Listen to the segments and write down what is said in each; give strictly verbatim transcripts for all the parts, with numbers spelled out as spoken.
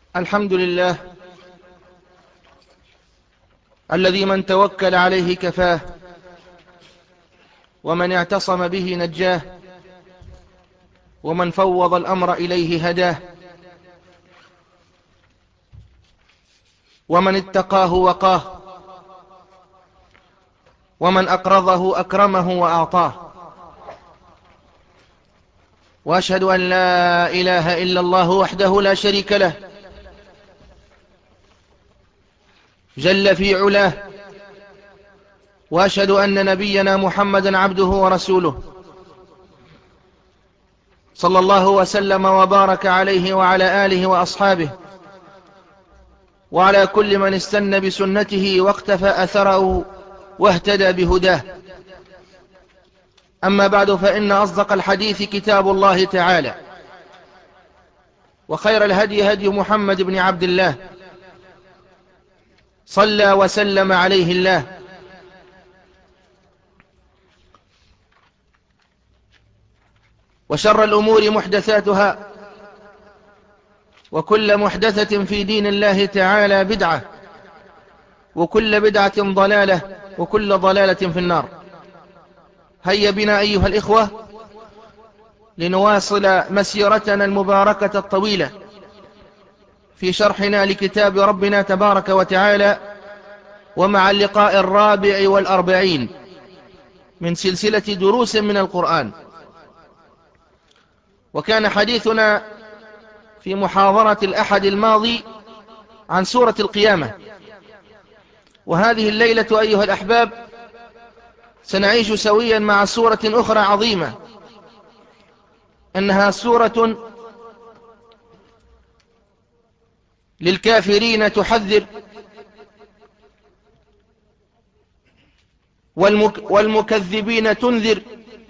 الحمد لله الذي من توكل عليه كفاه، ومن اعتصم به نجاه، ومن فوض الأمر إليه هداه، ومن اتقاه وقاه، ومن أقرضه أكرمه وأعطاه. وأشهد أن لا إله إلا الله وحده لا شريك له جل في علاه، وأشهد أن نبينا محمدا عبده ورسوله صلى الله وسلم وبارك عليه وعلى آله وأصحابه، وعلى كل من استنى بسنته واقتفى أثره واهتدى بهداه. أما بعد، فإن أصدق الحديث كتاب الله تعالى، وخير الهدي هدي محمد بن عبد الله صلى وسلم عليه الله، وشر الأمور محدثاتها، وكل محدثة في دين الله تعالى بدعة، وكل بدعة ضلالة، وكل ضلالة في النار. هيا بنا أيها الإخوة لنواصل مسيرتنا المباركة الطويلة في شرحنا لكتاب ربنا تبارك وتعالى، ومع اللقاء الرابع والأربعين من سلسلة دروس من القرآن. وكان حديثنا في محاضرة الأحد الماضي عن سورة القيامة، وهذه الليلة أيها الأحباب سنعيش سويا مع سورة أخرى عظيمة، إنها سورة للكافرين تحذر، والمك والمكذبين تنذر،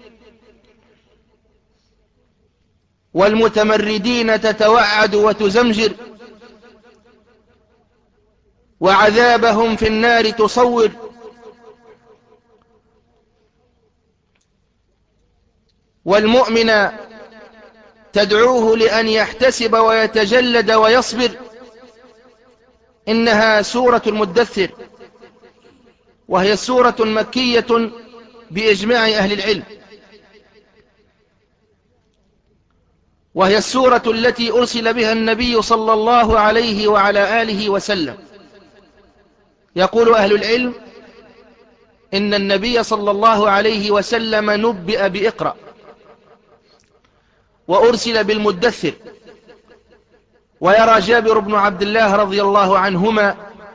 والمتمردين تتوعد وتزمجر، وعذابهم في النار تصور، والمؤمن تدعوه لأن يحتسب ويتجلد ويصبر. إنها سورة المدثر، وهي سورة مكية بإجماع أهل العلم، وهي السورة التي أرسل بها النبي صلى الله عليه وعلى آله وسلم. يقول أهل العلم إن النبي صلى الله عليه وسلم نبئ بإقرأ، وأرسل بالمدثر. ويرى جابر بن عبد الله رضي الله عنهما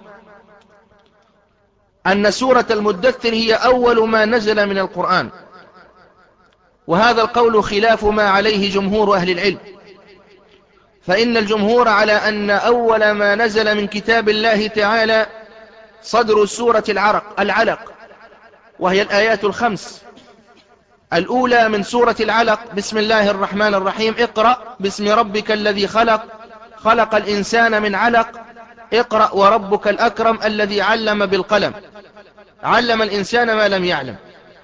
أن سورة المدثر هي أول ما نزل من القرآن، وهذا القول خلاف ما عليه جمهور أهل العلم، فإن الجمهور على أن أول ما نزل من كتاب الله تعالى صدر سورة العرق العلق، وهي الآيات الخمس الأولى من سورة العلق: بسم الله الرحمن الرحيم، اقرأ باسم ربك الذي خلق، خلق الإنسان من علق، اقرأ وربك الأكرم الذي علم بالقلم، علم الإنسان ما لم يعلم.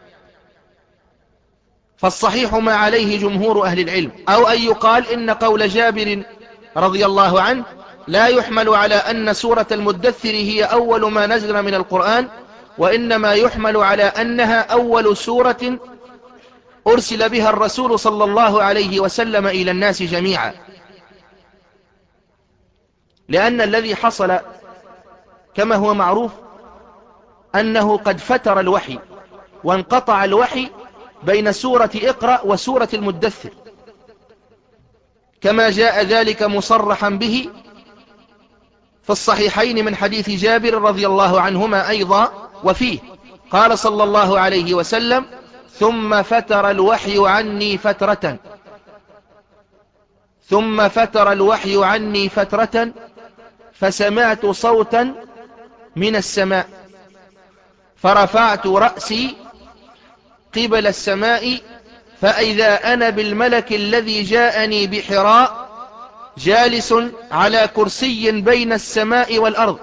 فالصحيح ما عليه جمهور أهل العلم، أو أن يقال إن قول جابر رضي الله عنه لا يحمل على أن سورة المدثر هي أول ما نزل من القرآن، وإنما يحمل على أنها أول سورة أرسل بها الرسول صلى الله عليه وسلم إلى الناس جميعا. لأن الذي حصل كما هو معروف أنه قد فتر الوحي وانقطع الوحي بين سورة اقرأ وسورة المدثر، كما جاء ذلك مصرحا به في الصحيحين من حديث جابر رضي الله عنهما أيضا، وفيه قال صلى الله عليه وسلم: ثم فتر الوحي عني فترة ثم فتر الوحي عني فترة فسمعت صوتا من السماء فرفعت رأسي قبل السماء فإذا أنا بالملك الذي جاءني بحراء جالس على كرسي بين السماء والأرض،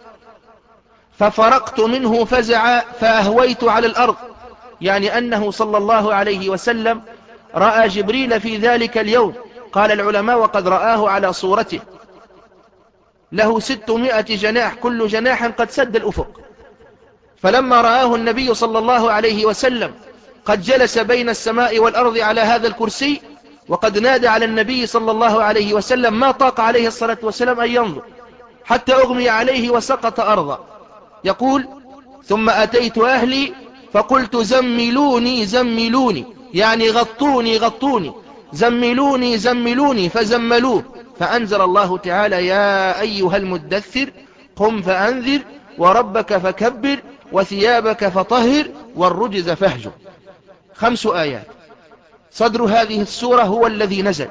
ففرقت منه فزعا فأهويت على الأرض، يعني أنه صلى الله عليه وسلم رأى جبريل في ذلك اليوم. قال العلماء: وقد رآه على صورته. له ستمائة جناح، كل جناح قد سد الأفق. فلما رآه النبي صلى الله عليه وسلم قد جلس بين السماء والأرض على هذا الكرسي، وقد نادى على النبي صلى الله عليه وسلم، ما طاق عليه الصلاة والسلام أن ينظر حتى أغمي عليه وسقط أرضا. يقول: ثم أتيت أهلي فقلت زملوني زملوني، يعني غطوني غطوني، زملوني زملوني، فزملوه. فأنزل الله تعالى: يا أيها المدثر قم فأنذر وربك فكبر وثيابك فطهر والرجز فاهجر. خمس آيات. صدر هذه السورة هو الذي نزل.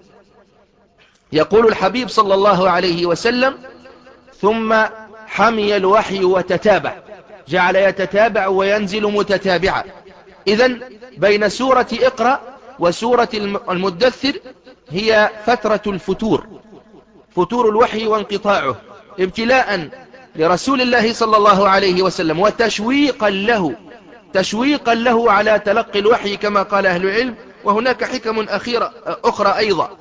يقول الحبيب صلى الله عليه وسلم: ثم حمي الوحي وتتابع، جعل يتتابع وينزل متتابعا. إذن بين سورة اقرأ وسورة المدثر هي فترة الفتور، فتور الوحي وانقطاعه، ابتلاء لرسول الله صلى الله عليه وسلم وتشويقا له، تشويقا له على تلقي الوحي كما قال أهل العلم. وهناك حكم أخيرة أخرى أيضا.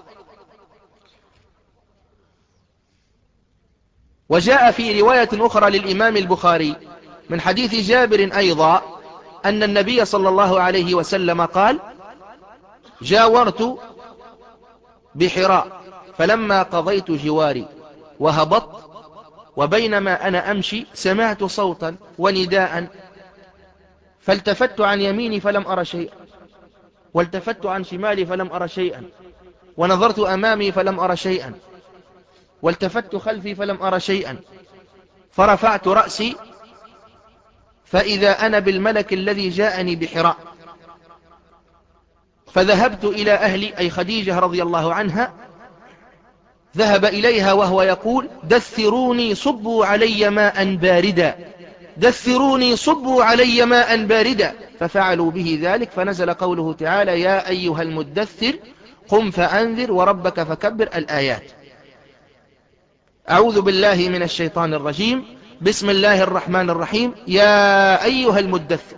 وجاء في رواية أخرى للإمام البخاري من حديث جابر أيضا أن النبي صلى الله عليه وسلم قال: جاورت بحراء فلما قضيت جواري وهبطت، وبينما أنا أمشي سمعت صوتا ونداء، فالتفت عن يميني فلم أرى شيئا، والتفت عن شمالي فلم أرى شيئا، ونظرت أمامي فلم أرى شيئا، والتفت خلفي فلم أرى شيئا، فرفعت رأسي فإذا أنا بالملك الذي جاءني بحراء، فذهبت إلى أهلي، أي خديجة رضي الله عنها، ذهب إليها وهو يقول: دثروني صبوا علي ماء باردا، دثروني صبوا علي ماء باردا، ففعلوا به ذلك، فنزل قوله تعالى: يا أيها المدثر قم فأنذر وربك فكبر، الآيات. أعوذ بالله من الشيطان الرجيم. بسم الله الرحمن الرحيم. يا أيها المدثر،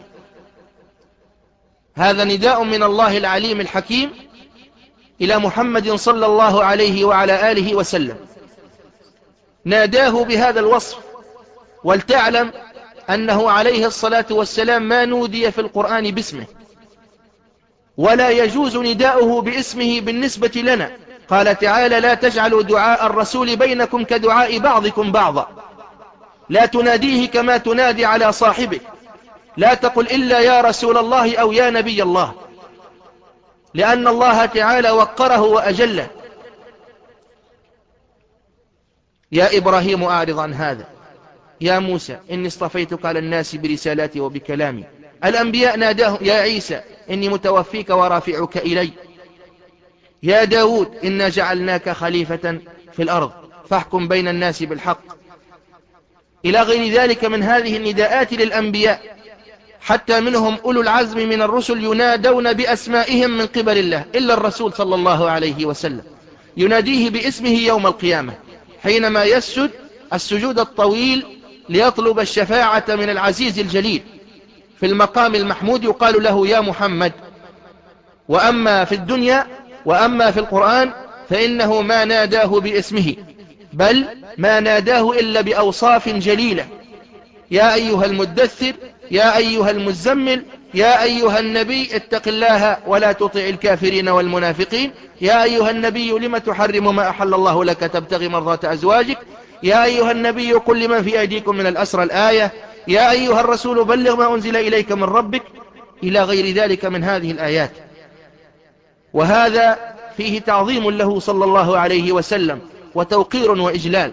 هذا نداء من الله العليم الحكيم إلى محمد صلى الله عليه وعلى آله وسلم، ناداه بهذا الوصف. ولتعلم أنه عليه الصلاة والسلام ما نودي في القرآن باسمه، ولا يجوز نداؤه باسمه بالنسبة لنا. قال تعالى: لا تجعلوا دعاء الرسول بينكم كدعاء بعضكم بعضا، لا تناديه كما تنادي على صاحبك، لا تقل إلا يا رسول الله أو يا نبي الله، لأن الله تعالى وقره وأجله. يا إبراهيم أعرض عن هذا، يا موسى إني اصطفيتك على الناس برسالاتي وبكلامي. الأنبياء ناداهم: يا عيسى إني متوفيك ورافعك إلي. يا داود إنا جعلناك خليفة في الأرض فاحكم بين الناس بالحق، إلى غير ذلك من هذه النداءات للأنبياء. حتى منهم أولو العزم من الرسل ينادون بأسمائهم من قبل الله، إلا الرسول صلى الله عليه وسلم يناديه باسمه يوم القيامة حينما يسجد السجود الطويل ليطلب الشفاعة من العزيز الجليل في المقام المحمود، يقال له: يا محمد. وأما في الدنيا وأما في القرآن فإنه ما ناداه باسمه، بل ما ناداه إلا بأوصاف جليلة: يا أيها المدثر، يا أيها المزمل، يا أيها النبي اتق الله ولا تطع الكافرين والمنافقين، يا أيها النبي لم تحرم ما أحل الله لك تبتغي مرضات أزواجك، يا أيها النبي قل لمن في أيديكم من الأسرى، الآية، يا أيها الرسول بلغ ما أنزل إليك من ربك، إلى غير ذلك من هذه الآيات. وهذا فيه تعظيم له صلى الله عليه وسلم وتوقير وإجلال.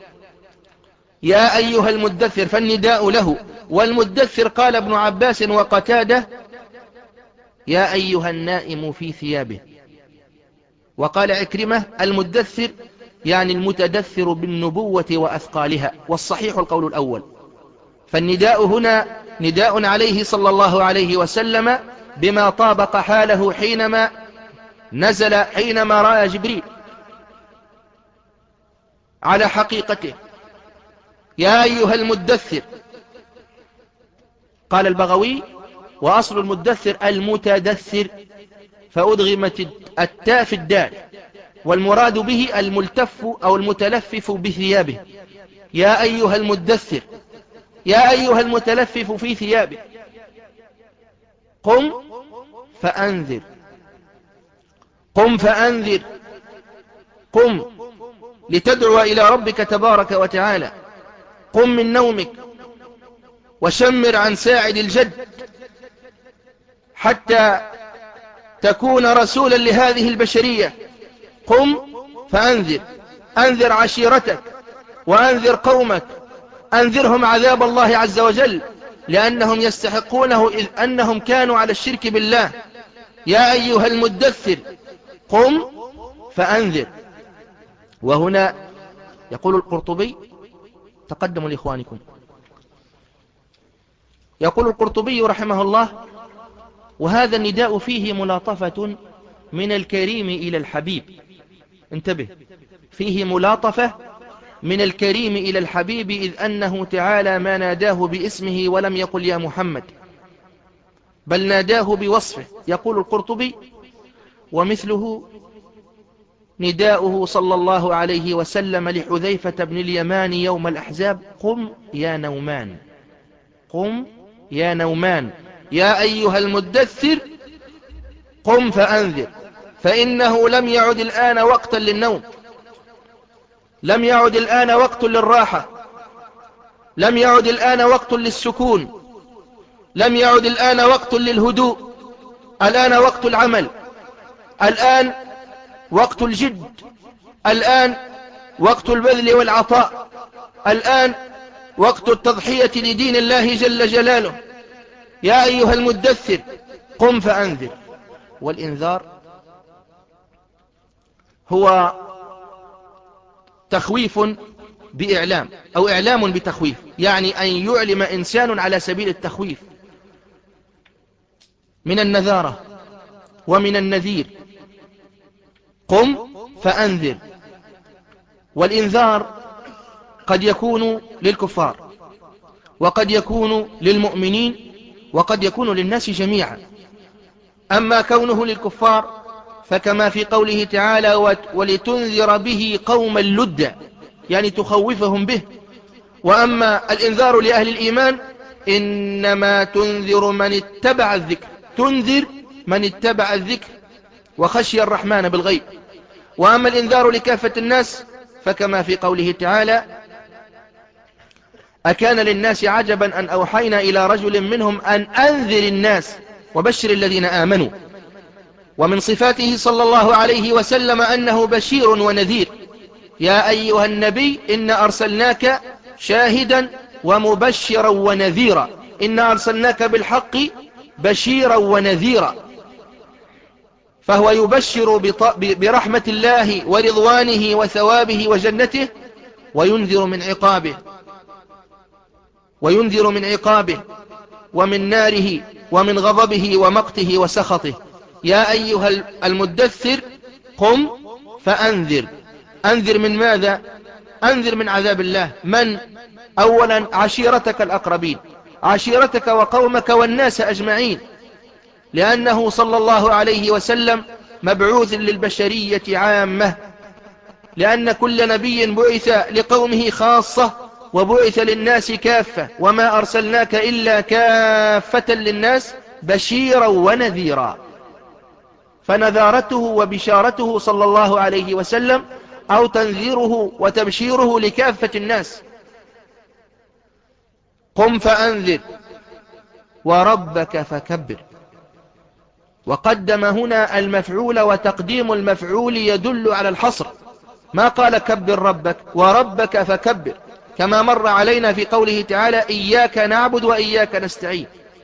يا أيها المدثر، فالنداء له. والمدثر قال ابن عباس وقتاده: يا أيها النائم في ثيابه. وقال عكرمة: المدثر يعني المتدثر بالنبوة وأثقالها، والصحيح القول الأول. فالنداء هنا نداء عليه صلى الله عليه وسلم بما طابق حاله حينما نزل، حينما رأى جبريل على حقيقته. يا أيها المدثر. قال البغوي: وأصل المدثر المتدثر، فأدغمت التاء في الدال، والمراد به الملتف أو المتلفف بثيابه. يا أيها المدثر، يا أيها المتلفف في ثيابه، قم فأنذر، قم فأنذر، قم لتدعو إلى ربك تبارك وتعالى. قم من نومك وشمر عن ساعد الجد حتى تكون رسولا لهذه البشرية. قم فأنذر، أنذر عشيرتك وأنذر قومك، أنذرهم عذاب الله عز وجل لأنهم يستحقونه، إذ أنهم كانوا على الشرك بالله. يا أيها المدثر قم فأنذر. وهنا يقول القرطبي، تقدموا لإخوانكم، يقول القرطبي رحمه الله: وهذا النداء فيه ملاطفة من الكريم إلى الحبيب. انتبه، فيه ملاطفة من الكريم إلى الحبيب، إذ أنه تعالى ما ناداه باسمه ولم يقل يا محمد، بل ناداه بوصفه. يقول القرطبي: ومثله نداؤه صلى الله عليه وسلم لحذيفة بن اليمان يوم الأحزاب: قم يا نومان، قم يا نومان، يا أيها المدثر قم فأنذر، فإنه لم يعد الآن وقتا للنوم، لم يعد الآن وقت للراحة، لم يعد الآن وقت للسكون، لم يعد الآن وقت للهدوء، الآن وقت العمل، الآن وقت الجد، الآن وقت البذل والعطاء، الآن وقت التضحية لدين الله جل جلاله. يا أيها المدثر قم فأنذر. والإنذار هو تخويف بإعلام أو إعلام بتخويف، يعني أن يعلم إنسان على سبيل التخويف، من النذارة ومن النذير. قم فأنذر. والإنذار قد يكون للكفار، وقد يكون للمؤمنين، وقد يكون للناس جميعا. أما كونه للكفار فكما في قوله تعالى: ولتنذر به قوما لدا، يعني تخوفهم به. وأما الإنذار لأهل الإيمان إنما تنذر من اتبع الذكر، تنذر من اتبع الذكر وخشي الرحمن بالغيب. وأما الإنذار لكافة الناس فكما في قوله تعالى: أكان للناس عجبا أن أوحينا إلى رجل منهم أن أنذر الناس وبشر الذين آمنوا. ومن صفاته صلى الله عليه وسلم أنه بشير ونذير. يا أيها النبي إنا أرسلناك شاهدا ومبشرا ونذيرا، إنا أرسلناك بالحق بشيرا ونذيرا. فهو يبشر برحمة الله ورضوانه وثوابه وجنته، وينذر من عقابه، وينذر من عقابه ومن ناره ومن غضبه ومقته وسخطه. يا أيها المدثر قم فأنذر. أنذر من ماذا؟ أنذر من عذاب الله. من؟ أولا عشيرتك الأقربين، عشيرتك وقومك والناس أجمعين، لأنه صلى الله عليه وسلم مبعوث للبشرية عامة، لأن كل نبي بعث لقومه خاصة وبعث للناس كافة، وما أرسلناك إلا كافة للناس بشيرا ونذيرا. فنذارته وبشارته صلى الله عليه وسلم أو تنذيره وتبشيره لكافة الناس. قم فأنذر وربك فكبر. وقدم هنا المفعول، وتقديم المفعول يدل على الحصر، ما قال كبر ربك، وربك فكبر، كما مر علينا في قوله تعالى: إياك نعبد وإياك نستعين.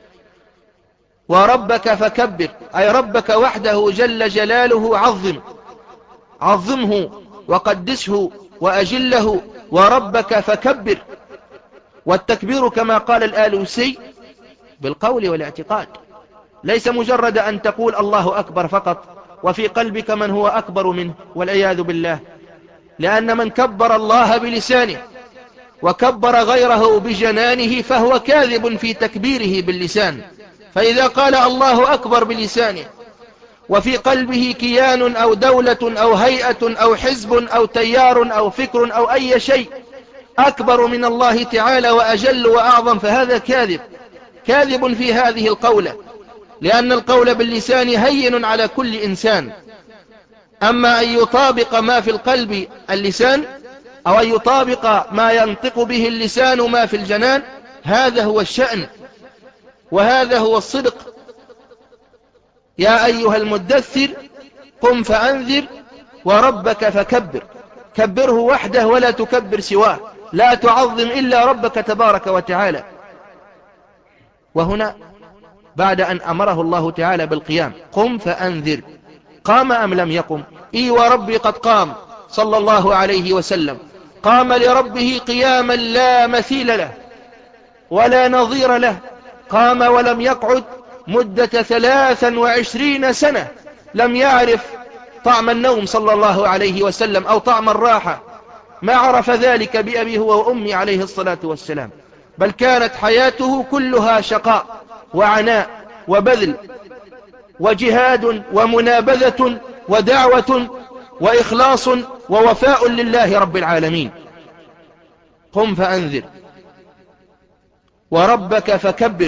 وربك فكبر أي ربك وحده جل جلاله عظم، عظمه وقدسه وأجله، وربك فكبر. والتكبير كما قال الآلوسي بالقول والاعتقاد، ليس مجرد أن تقول الله أكبر فقط وفي قلبك من هو أكبر منه، والعياذ بالله. لأن من كبر الله بلسانه وكبر غيره بجنانه فهو كاذب في تكبيره باللسان. فإذا قال الله أكبر بلسانه وفي قلبه كيان أو دولة أو هيئة أو حزب أو تيار أو فكر أو أي شيء أكبر من الله تعالى وأجل وأعظم، فهذا كاذب، كاذب في هذه القولة، لأن القول باللسان هين على كل إنسان. أما أن يطابق ما في القلب اللسان، أو أن يطابق ما ينطق به اللسان ما في الجنان، هذا هو الشأن وهذا هو الصدق. يا أيها المدثر قم فأنذر وربك فكبر، كبره وحده ولا تكبر سواه، لا تعظم إلا ربك تبارك وتعالى. وهنا بعد أن أمره الله تعالى بالقيام، قم فأنذر، قام أم لم يقم؟ إي وربي قد قام صلى الله عليه وسلم، قام لربه قياما لا مثيل له ولا نظير له، قام ولم يقعد مدة ثلاثا وعشرين سنة، لم يعرف طعم النوم صلى الله عليه وسلم أو طعم الراحة، ما عرف ذلك بأبي هو وأمي عليه الصلاة والسلام، بل كانت حياته كلها شقاء وعناء وبذل وجهاد ومنابذة ودعوة وإخلاص ووفاء لله رب العالمين. قم فأنذر وربك فكبر.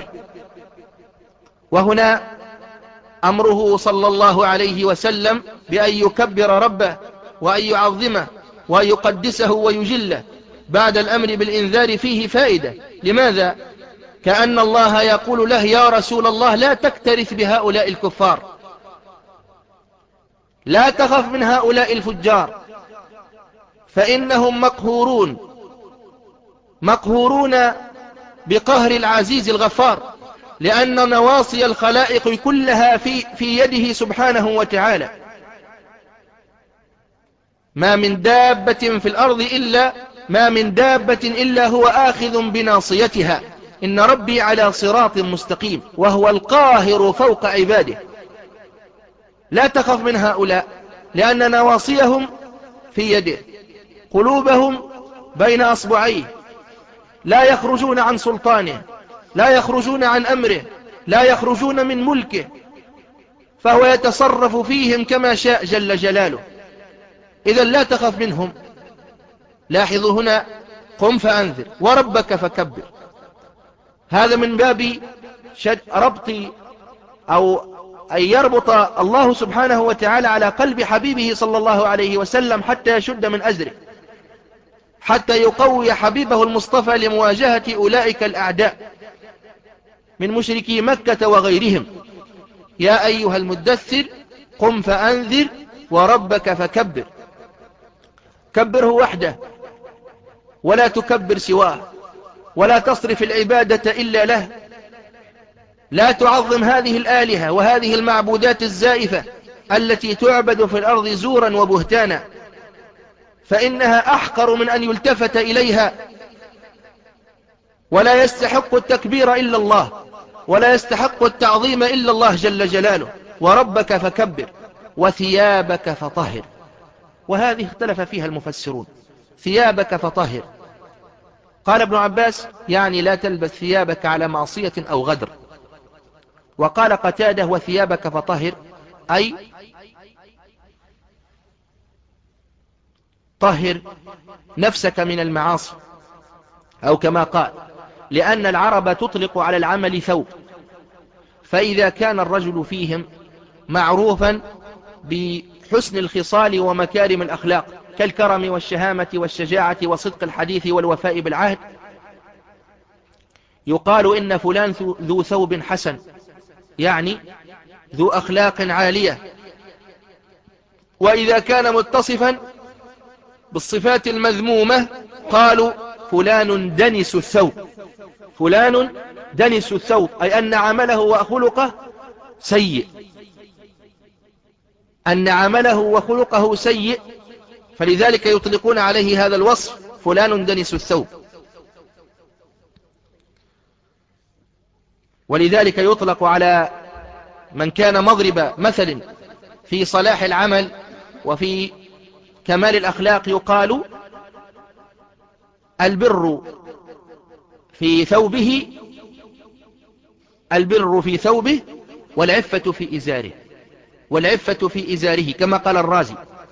وهنا أمره صلى الله عليه وسلم بأن يكبر ربه وأن يعظمه وأن يقدسه ويجله بعد الأمر بالإنذار فيه فائدة. لماذا؟ كأن الله يقول له يا رسول الله لا تكترث بهؤلاء الكفار، لا تخف من هؤلاء الفجار، فإنهم مقهورون مقهورون بقهر العزيز الغفار، لأن نواصي الخلائق كلها في, في يده سبحانه وتعالى. ما من دابة في الأرض إلا ما من دابة إلا هو آخذ بناصيتها، إن ربي على صراط مستقيم، وهو القاهر فوق عباده. لا تخف من هؤلاء لأن نواصيهم في يده، قلوبهم بين أصبعيه، لا يخرجون عن سلطانه، لا يخرجون عن أمره، لا يخرجون من ملكه، فهو يتصرف فيهم كما شاء جل جلاله. إذا لا تخف منهم. لاحظوا هنا قم فأنذر وربك فكبر، هذا من باب شد ربط أو أن يربط الله سبحانه وتعالى على قلب حبيبه صلى الله عليه وسلم حتى يشد من أزره، حتى يقوي حبيبه المصطفى لمواجهة أولئك الأعداء من مشركي مكة وغيرهم. يا أيها المدثر قم فأنذر وربك فكبر، كبره وحده ولا تكبر سواه، ولا تصرف العبادة إلا له، لا تعظم هذه الآلهة وهذه المعبودات الزائفة التي تعبد في الأرض زورا وبهتانا، فإنها أحقر من أن يلتفت إليها، ولا يستحق التكبير إلا الله، ولا يستحق التعظيم إلا الله جل جلاله. وربك فكبر وثيابك فطهر، وهذه اختلف فيها المفسرون. ثيابك فطهر، قال ابن عباس يعني لا تلبس ثيابك على معصية أو غدر، وقال قتادة وثيابك فطهر أي طهر نفسك من المعاصي، أو كما قال لأن العرب تطلق على العمل ثوب، فإذا كان الرجل فيهم معروفا بحسن الخصال ومكارم الأخلاق كالكرم والشهامة والشجاعة وصدق الحديث والوفاء بالعهد، يقال إن فلان ذو ثوب حسن، يعني ذو أخلاق عالية. وإذا كان متصفا بالصفات المذمومة قالوا فلان دنس الثوب، فلان دنس الثوب، أي أن عمله وخلقه سيء، أن عمله وخلقه سيء، فلذلك يطلقون عليه هذا الوصف فلان دنس الثوب. ولذلك يطلق على من كان مضرب مثل في صلاح العمل وفي كمال الأخلاق يقال البر في ثوبه البر في ثوبه والعفة في إزاره. والعفة في إزاره كما قال الرازي.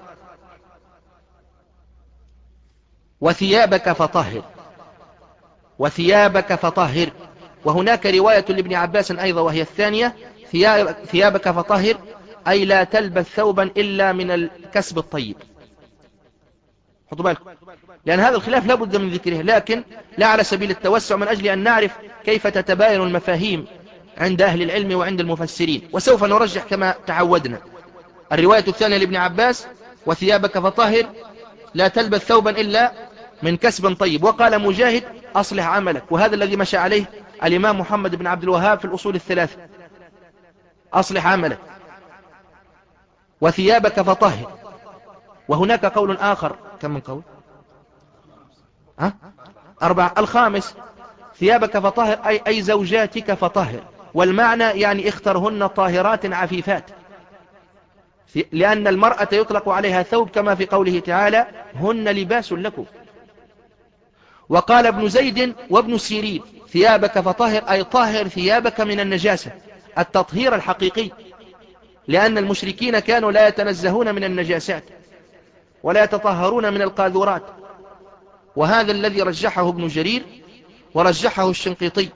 وثيابك فطهر، وثيابك فطهر. وهناك رواية لابن عباس أيضا وهي الثانية: ثيابك فطهر أي لا تلبس ثوبا إلا من الكسب الطيب. حطوا بالكم، لأن هذا الخلاف لا بد من ذكره، لكن لا على سبيل التوسع، من أجل أن نعرف كيف تتباين المفاهيم عند أهل العلم وعند المفسرين. وسوف نرجح كما تعودنا. الرواية الثانية لابن عباس: وثيابك فطهر لا تلبس ثوبا إلا من كسب طيب. وقال مجاهد: أصلح عملك، وهذا الذي مشى عليه الإمام محمد بن عبد الوهاب في الأصول الثلاثة: أصلح عملك وثيابك فطهر. وهناك قول آخر، كم من قول؟ ها؟ أربعة. الخامس: ثيابك فطهر أي, أي زوجاتك فطهر، والمعنى يعني اخترهن طاهرات عفيفات، لأن المرأة يطلق عليها ثوب كما في قوله تعالى: هن لباس لكم. وقال ابن زيد وابن سيرين: ثيابك فطهر أي طهر ثيابك من النجاسة، التطهير الحقيقي، لأن المشركين كانوا لا يتنزهون من النجاسات ولا يتطهرون من القاذورات. وهذا الذي رجحه ابن جرير ورجحه الشنقيطي،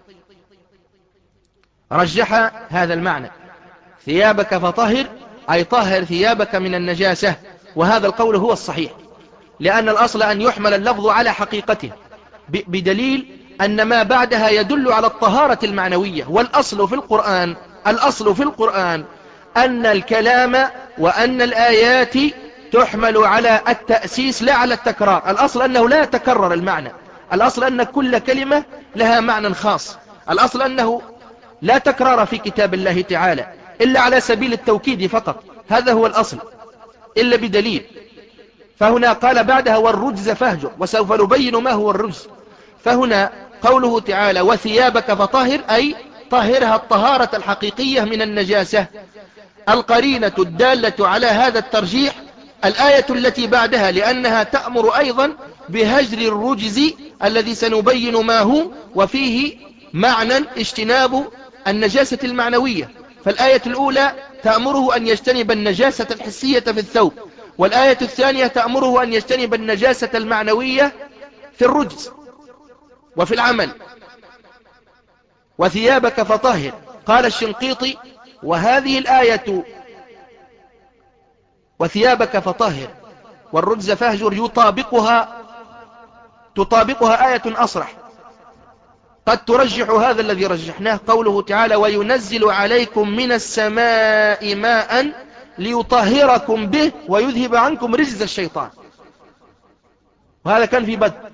رجح هذا المعنى: ثيابك فطهر أي طهر ثيابك من النجاسة. وهذا القول هو الصحيح، لأن الأصل أن يحمل اللفظ على حقيقته، بدليل أن ما بعدها يدل على الطهارة المعنوية. والأصل في القرآن الأصل في القرآن أن الكلام وأن الآيات تحمل على التأسيس لا على التكرار. الأصل أنه لا يتكرر المعنى، الأصل أن كل كلمة لها معنى خاص، الأصل أنه لا تكرار في كتاب الله تعالى إلا على سبيل التوكيد فقط، هذا هو الأصل، إلا بدليل. فهنا قال بعدها: والرجز فاهجر، وسوف نبين ما هو الرجز. فهنا قوله تعالى: وثيابك فطهر أي طهرها الطهارة الحقيقية من النجاسة. القرينة الدالة على هذا الترجيح الآية التي بعدها، لأنها تأمر أيضا بهجر الرجز الذي سنبين ما هو، وفيه معنى اجتناب النجاسة المعنوية. فالآية الأولى تأمره أن يجتنب النجاسة الحسية في الثوب، والآية الثانية تأمره أن يجتنب النجاسة المعنوية في الرجز وفي العمل. وثيابك فطهر. قال الشنقيطي: وهذه الآية وثيابك فطهر والرجز فاهجر يطابقها تطابقها آية أصرح قد ترجح هذا الذي رجحناه، قوله تعالى: وينزل عليكم من السماء ماء ليطهركم به ويذهب عنكم رجز الشيطان. وهذا كان في بدء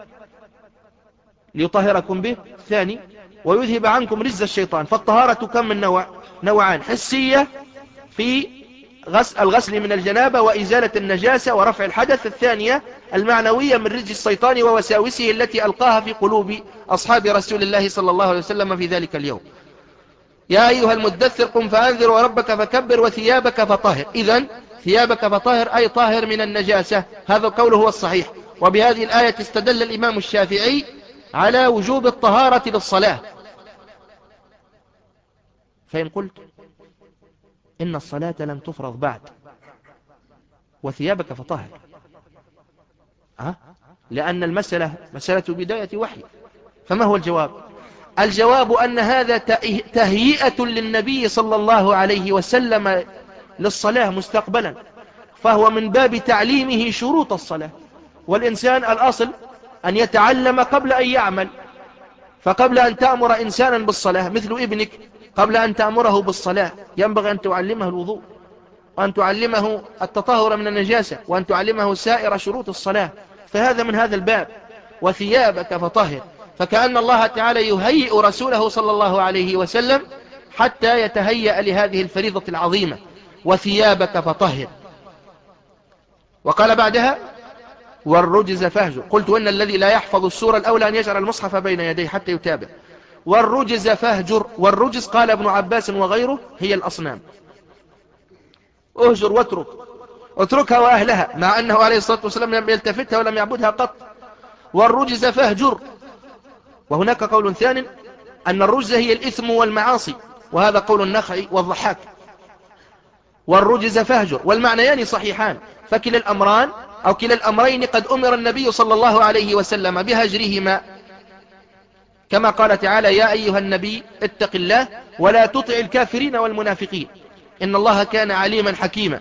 ليطهركم به، ثاني ويذهب عنكم رجز الشيطان. فالطهارة كم من نوع؟ نوعان: حسية في غسل الغسل من الجنابة وإزالة النجاسة ورفع الحدث، الثانية المعنوية من رجز الشيطان ووساوسه التي ألقاها في قلوب أصحاب رسول الله صلى الله عليه وسلم في ذلك اليوم. يا أيها المدثر قم فأنذر وربك فكبر وثيابك فطهر. إذن ثيابك فطهر أي طاهر من النجاسة، هذا القول هو الصحيح. وبهذه الآية استدل الإمام الشافعي على وجوب الطهارة للصلاة. فإن قلت إن الصلاة لم تفرض بعد وثيابك فطهر، أه؟ لأن المسألة مسألة بداية وحي، فما هو الجواب؟ الجواب أن هذا تهيئة للنبي صلى الله عليه وسلم للصلاة مستقبلا، فهو من باب تعليمه شروط الصلاة. والإنسان الأصل أن يتعلم قبل أن يعمل، فقبل أن تأمر إنسانا بالصلاة مثل ابنك، قبل أن تأمره بالصلاة ينبغي أن تعلمه الوضوء، وأن تعلمه التطهر من النجاسة، وأن تعلمه سائر شروط الصلاة. فهذا من هذا الباب. وثيابك فطهر، فكأن الله تعالى يهيئ رسوله صلى الله عليه وسلم حتى يتهيأ لهذه الفريضة العظيمة: وثيابك فطهر. وقال بعدها: والرجز فاهجر. قلت إن الذي لا يحفظ السورة الأولى أن يجعل المصحف بين يديه حتى يتابع. والرجز فاهجر. والرجز قال ابن عباس وغيره هي الأصنام. اهجر واترك، اتركها وأهلها، مع أنه عليه الصلاة والسلام لم يلتفتها ولم يعبدها قط. والرجز فاهجر. وهناك قول ثاني أن الرجز هي الإثم والمعاصي، وهذا قول النخعي والضحاك. والرجز فاهجر، والمعنيان صحيحان، فكلا الأمران أو كلا الأمرين قد أمر النبي صلى الله عليه وسلم بهجرهما، كما قال تعالى: يا أيها النبي اتق الله ولا تطع الكافرين والمنافقين إن الله كان عليما حكيما.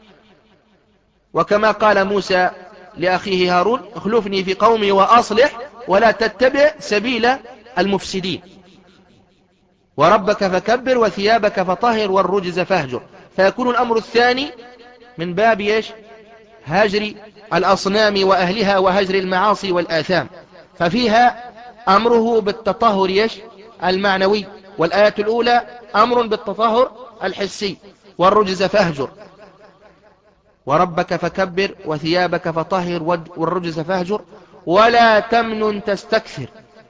وكما قال موسى لأخيه هارون: اخلفني في قومي وأصلح ولا تتبع سبيل المفسدين. وربك فكبر وثيابك فطهر والرجز فاهجر، فيكون الأمر الثاني من باب إيش؟ هجر الأصنام وأهلها وهجر المعاصي والآثام، ففيها أمره بالتطهر إيش؟ المعنوي، والآية الأولى أمر بالتطهر الحسي. والرجز فاهجر، وربك فكبر وثيابك فطهر والرجز فاهجر ولا تمنن تستكثر.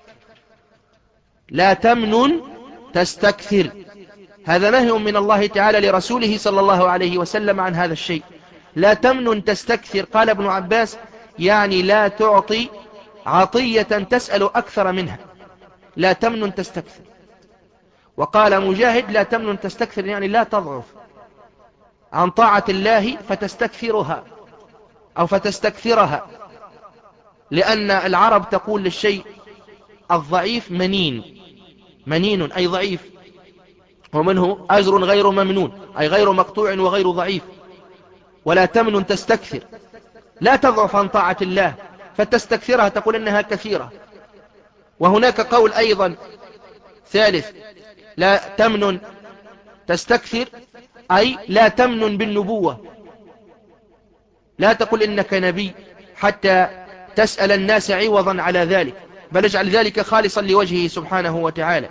لا تمنن تستكثر، هذا نهي من الله تعالى لرسوله صلى الله عليه وسلم عن هذا الشيء. لا تمنن تستكثر، قال ابن عباس: يعني لا تعطي عطية تسأل أكثر منها، لا تمنن تستكثر. وقال مجاهد: لا تمنن تستكثر يعني لا تضعف عن طاعة الله فتستكثرها أو فتستكثرها، لأن العرب تقول للشيء الضعيف منين، منين أي ضعيف، ومنه أجر غير ممنون أي غير مقطوع وغير ضعيف. ولا تمنن تستكثر، لا تضعف عن طاعة الله فتستكثرها تقول إنها كثيرة. وهناك قول أيضا ثالث: لا تمنن تستكثر أي لا تمنن بالنبوة، لا تقل إنك نبي حتى تسأل الناس عوضا على ذلك، بل اجعل ذلك خالصا لوجهه سبحانه وتعالى.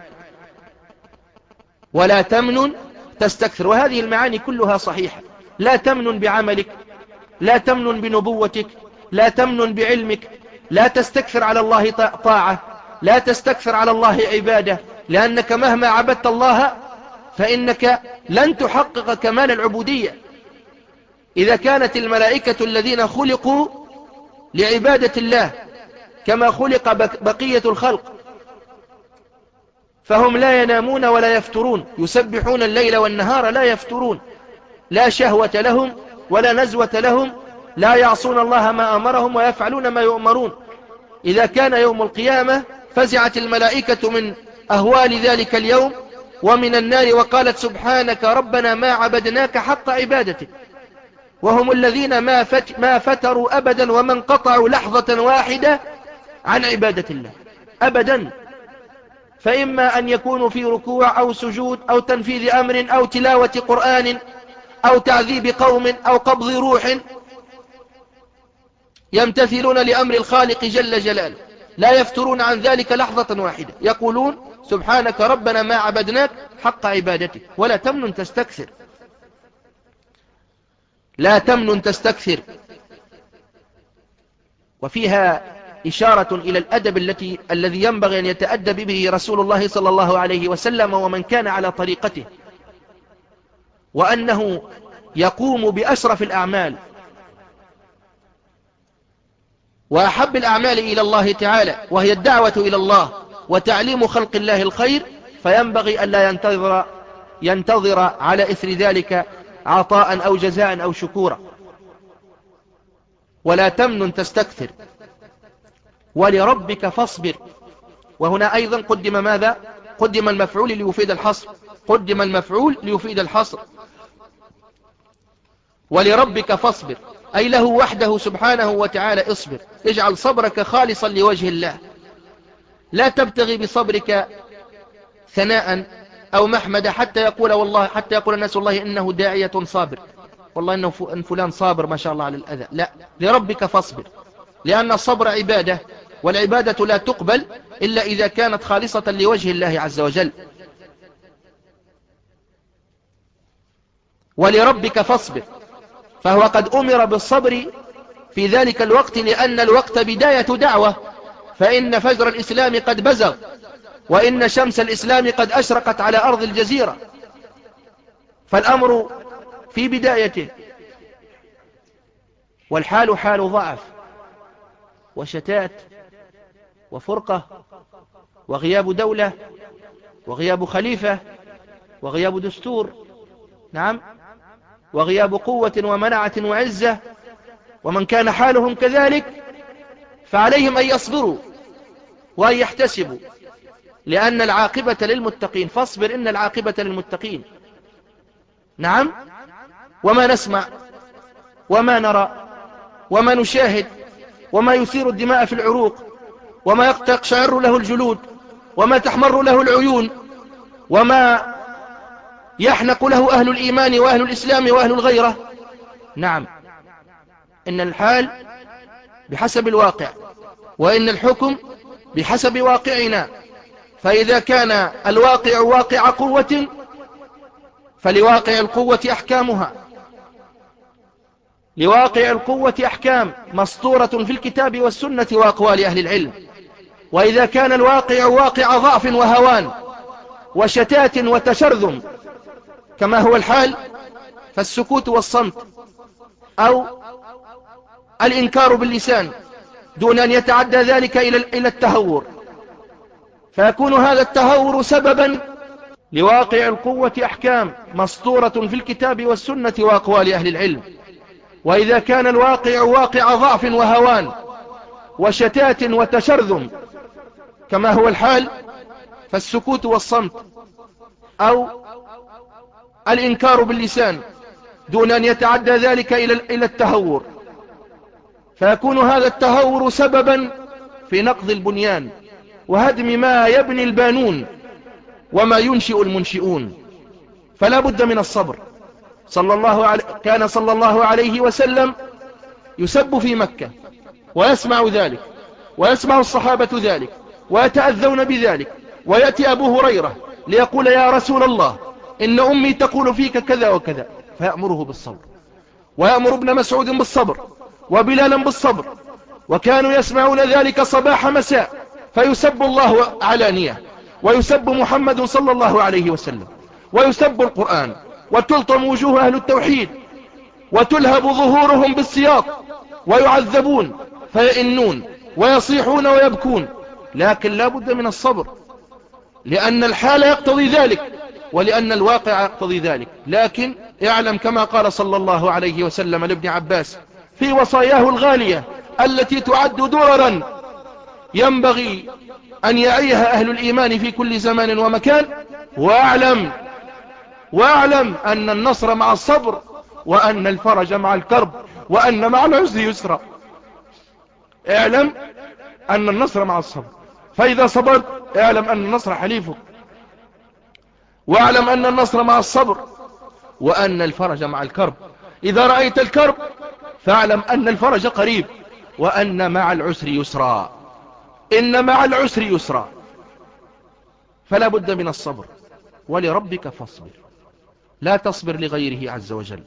ولا تمنن تستكثر، وهذه المعاني كلها صحيحة. لا تمنن بعملك، لا تمنن بنبوتك، لا تمنن بعلمك، لا تستكثر على الله طاعة، لا تستكثر على الله عبادة، لأنك مهما عبدت الله فإنك لن تحقق كمال العبودية. إذا كانت الملائكة الذين خلقوا لعبادة الله كما خلق بقية الخلق فهم لا ينامون ولا يفترون، يسبحون الليل والنهار لا يفترون، لا شهوة لهم ولا نزوة لهم، لا يعصون الله ما أمرهم ويفعلون ما يؤمرون. إذا كان يوم القيامة فزعت الملائكة من أهوال ذلك اليوم ومن النار وقالت: سبحانك ربنا ما عبدناك حق عبادتك. وهم الذين ما, فت ما فتروا أبدا وما انقطعوا لحظة واحدة عن عبادة الله أبدا، فإما أن يكونوا في ركوع أو سجود أو تنفيذ أمر أو تلاوة قرآن أو تعذيب قوم أو قبض روح، يمتثلون لأمر الخالق جل جلاله، لا يفترون عن ذلك لحظة واحدة، يقولون: سبحانك ربنا ما عبدناك حق عبادتك. ولا تمنن تستكثر، لا تمنن تستكثر. وفيها إشارة إلى الأدب التي الذي ينبغي أن يتأدب به رسول الله صلى الله عليه وسلم ومن كان على طريقته، وأنه يقوم بأشرف الأعمال وأحب الأعمال إلى الله تعالى، وهي الدعوة إلى الله وتعليم خلق الله الخير، فينبغي أن لا ينتظر, ينتظر على إثر ذلك عطاء أو جزاء أو شكورا. ولا تمنن تستكثر ولربك فاصبر. وهنا أيضا قدم ماذا؟ قدم المفعول ليفيد الحصر، قدم المفعول ليفيد الحصر. ولربك فاصبر أي له وحده سبحانه وتعالى اصبر، اجعل صبرك خالصا لوجه الله، لا تبتغي بصبرك ثناء أو محمد حتى يقول والله حتى يقول الناس والله إنه داعية صابر، والله إنه فلان صابر ما شاء الله على الأذى. لا، لربك فاصبر، لأن الصبر عبادة، والعبادة لا تقبل إلا إذا كانت خالصة لوجه الله عز وجل. ولربك فاصبر، فهو قد أمر بالصبر في ذلك الوقت لأن الوقت بداية دعوة، فإن فجر الإسلام قد بزغ، وإن شمس الإسلام قد أشرقت على أرض الجزيرة، فالأمر في بدايته، والحال حال ضعف وشتات وفرقة وغياب دولة وغياب خليفة وغياب دستور، نعم، وغياب قوة ومنعة وعزة، ومن كان حالهم كذلك فعليهم أن يصبروا وأن يحتسبوا، لأن العاقبة للمتقين. فاصبر إن العاقبة للمتقين. نعم. وما نسمع وما نرى وما نشاهد وما يثير الدماء في العروق، وما تقشعر له الجلود، وما تحمر له العيون، وما يحنق له أهل الإيمان وأهل الإسلام وأهل الغيرة. نعم، إن الحال بحسب الواقع، وإن الحكم بحسب واقعنا. فإذا كان الواقع واقع قوة فلواقع القوة أحكامها. لواقع القوة أحكام مسطورة في الكتاب والسنة وأقوال أهل العلم. وإذا كان الواقع واقع ضعف وهوان وشتات وتشرذم كما هو الحال، فالسكوت والصمت أو الإنكار باللسان دون أن يتعدى ذلك إلى التهور، فيكون هذا التهور سببا. لواقع القوة أحكام مسطورة في الكتاب والسنة وأقوال أهل العلم. وإذا كان الواقع واقع ضعف وهوان وشتات وتشرذم كما هو الحال، فالسكوت والصمت أو الإنكار باللسان دون أن يتعدى ذلك إلى التهور، فيكون هذا التهور سببا في نقض البنيان وهدم ما يبني البانون وما ينشئ المنشئون. فلا بد من الصبر. صلى الله عليه كان صلى الله عليه وسلم يسب في مكة ويسمع ذلك، ويسمع الصحابة ذلك ويتأذون بذلك، ويأتي أبو هريرة ليقول يا رسول الله إن أمي تقول فيك كذا وكذا، فيأمره بالصبر، ويأمر ابن مسعود بالصبر، وبلالا بالصبر، وكانوا يسمعون ذلك صباح مساء، فيسب الله علانية، ويسب محمد صلى الله عليه وسلم، ويسب القرآن، وتلطم وجوه أهل التوحيد، وتلهب ظهورهم بالسياط، ويعذبون فيئنون ويصيحون ويبكون. لكن لا بد من الصبر، لأن الحال يقتضي ذلك، ولأن الواقع يقتضي ذلك. لكن اعلم كما قال صلى الله عليه وسلم لابن عباس في وصاياه الغالية التي تعد دررا ينبغي أن يعيها أهل الإيمان في كل زمان ومكان: واعلم واعلم أن النصر مع الصبر، وأن الفرج مع الكرب، وأن مع العسر يسرا. اعلم أن النصر مع الصبر، فإذا صبرت اعلم أن النصر حليفك، واعلم أن النصر مع الصبر، وأن الفرج مع الكرب. إذا رأيت الكرب فاعلم أن الفرج قريب، وأن مع العسر يسرا، إن مع العسر يسرا. فلا بد من الصبر. ولربك فاصبر، لا تصبر لغيره عز وجل.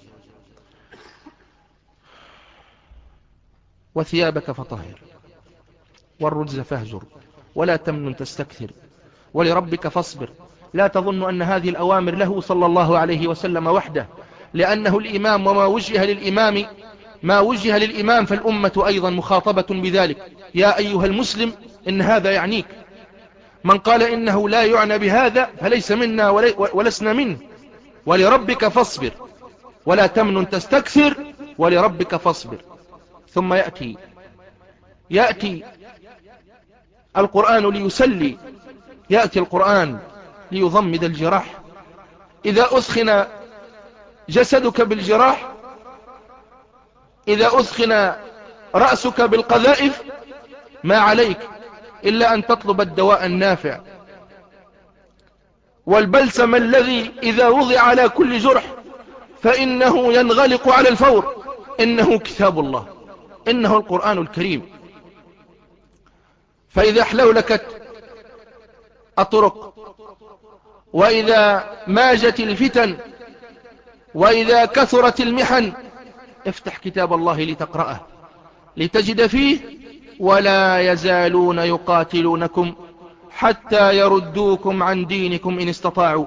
وثيابك فطهر، والرجز فاهجر، ولا تمنن تستكثر، ولربك فاصبر. لا تظن أن هذه الأوامر له صلى الله عليه وسلم وحده، لأنه الإمام، وما وجه للإمام ما وجه للإمام فالأمة أيضا مخاطبة بذلك. يا أيها المسلم إن هذا يعنيك. من قال إنه لا يعنى بهذا فليس منا ولسنا منه. ولربك فاصبر، ولا تمنن تستكثر، ولربك فاصبر. ثم يأتي يأتي القرآن ليسلي، يأتي القرآن ليضمد الجراح. إذا أثخن جسدك بالجراح، إذا أثخن رأسك بالقذائف، ما عليك إلا أن تطلب الدواء النافع والبلسم الذي إذا وضع على كل جرح فإنه ينغلق على الفور. إنه كتاب الله، إنه القرآن الكريم. فإذا حلولكت الطرق، وإذا ماجت الفتن، وإذا كثرت المحن، افتح كتاب الله لتقرأه، لتجد فيه: ولا يزالون يقاتلونكم حتى يردوكم عن دينكم إن استطاعوا.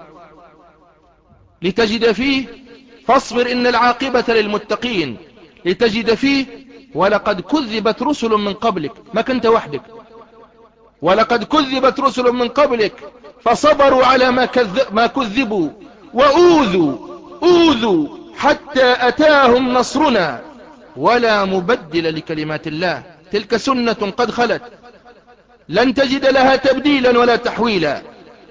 لتجد فيه: فاصبر إن العاقبة للمتقين. لتجد فيه: ولقد كذبت رسل من قبلك، ما كنت وحدك، ولقد كذبت رسل من قبلك فصبروا على ما, كذب ما كذبوا وأوذوا أوذوا حتى أتاهم نصرنا ولا مبدل لكلمات الله. تلك سنة قد خلت لن تجد لها تبديلا ولا تحويلا.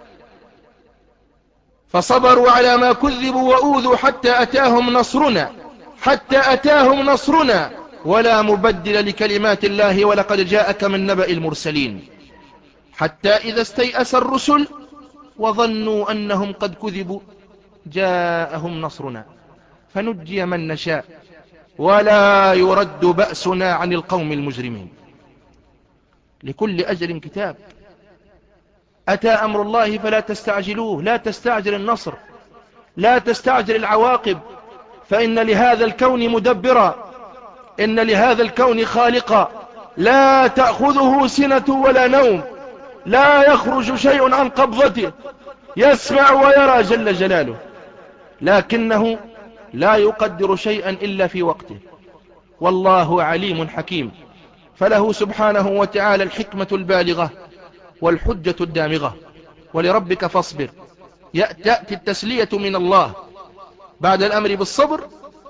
فصبروا على ما كذبوا وأوذوا حتى أتاهم نصرنا حتى أتاهم نصرنا ولا مبدل لكلمات الله ولقد جاءك من نبأ المرسلين. حتى إذا استيأس الرسل وظنوا أنهم قد كذبوا جاءهم نصرنا فنجي من نشاء ولا يرد بأسنا عن القوم المجرمين. لكل أجل كتاب. أتى أمر الله فلا تستعجلوه. لا تستعجل النصر، لا تستعجل العواقب، فإن لهذا الكون مدبرا، إن لهذا الكون خالقا لا تأخذه سنة ولا نوم، لا يخرج شيء عن قبضته، يسمع ويرى جل جلاله، لكنه لا يقدر شيئا إلا في وقته، والله عليم حكيم. فله سبحانه وتعالى الحكمة البالغة والحجة الدامغة. ولربك فاصبر. تأتي التسلية من الله بعد الأمر بالصبر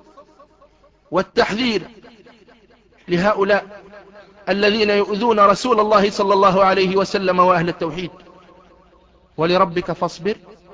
والتحذير لهؤلاء الذين يؤذون رسول الله صلى الله عليه وسلم وأهل التوحيد. ولربك فاصبر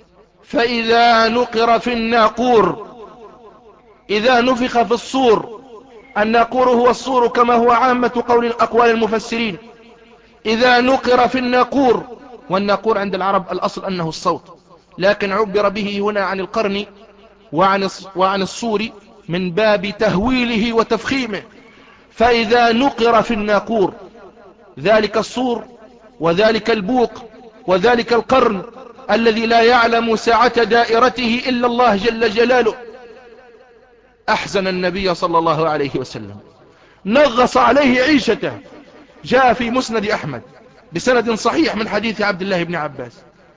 فإذا نقر في الناقور. إذا نفخ في الصور. الناقور هو الصور كما هو عامة قول أقوال المفسرين. إذا نقر في الناقور. والناقور عند العرب الأصل أنه الصوت، لكن عبر به هنا عن القرن وعن وعن الصور من باب تهويله وتفخيمه. فإذا نقر في الناقور، ذلك الصور وذلك البوق وذلك القرن الذي لا يعلم ساعة دائرته إلا الله جل جلاله، أحزن النبي صلى الله عليه وسلم، نغص عليه عيشته. جاء في مسند أحمد بسند صحيح من حديث عبد الله بن عباس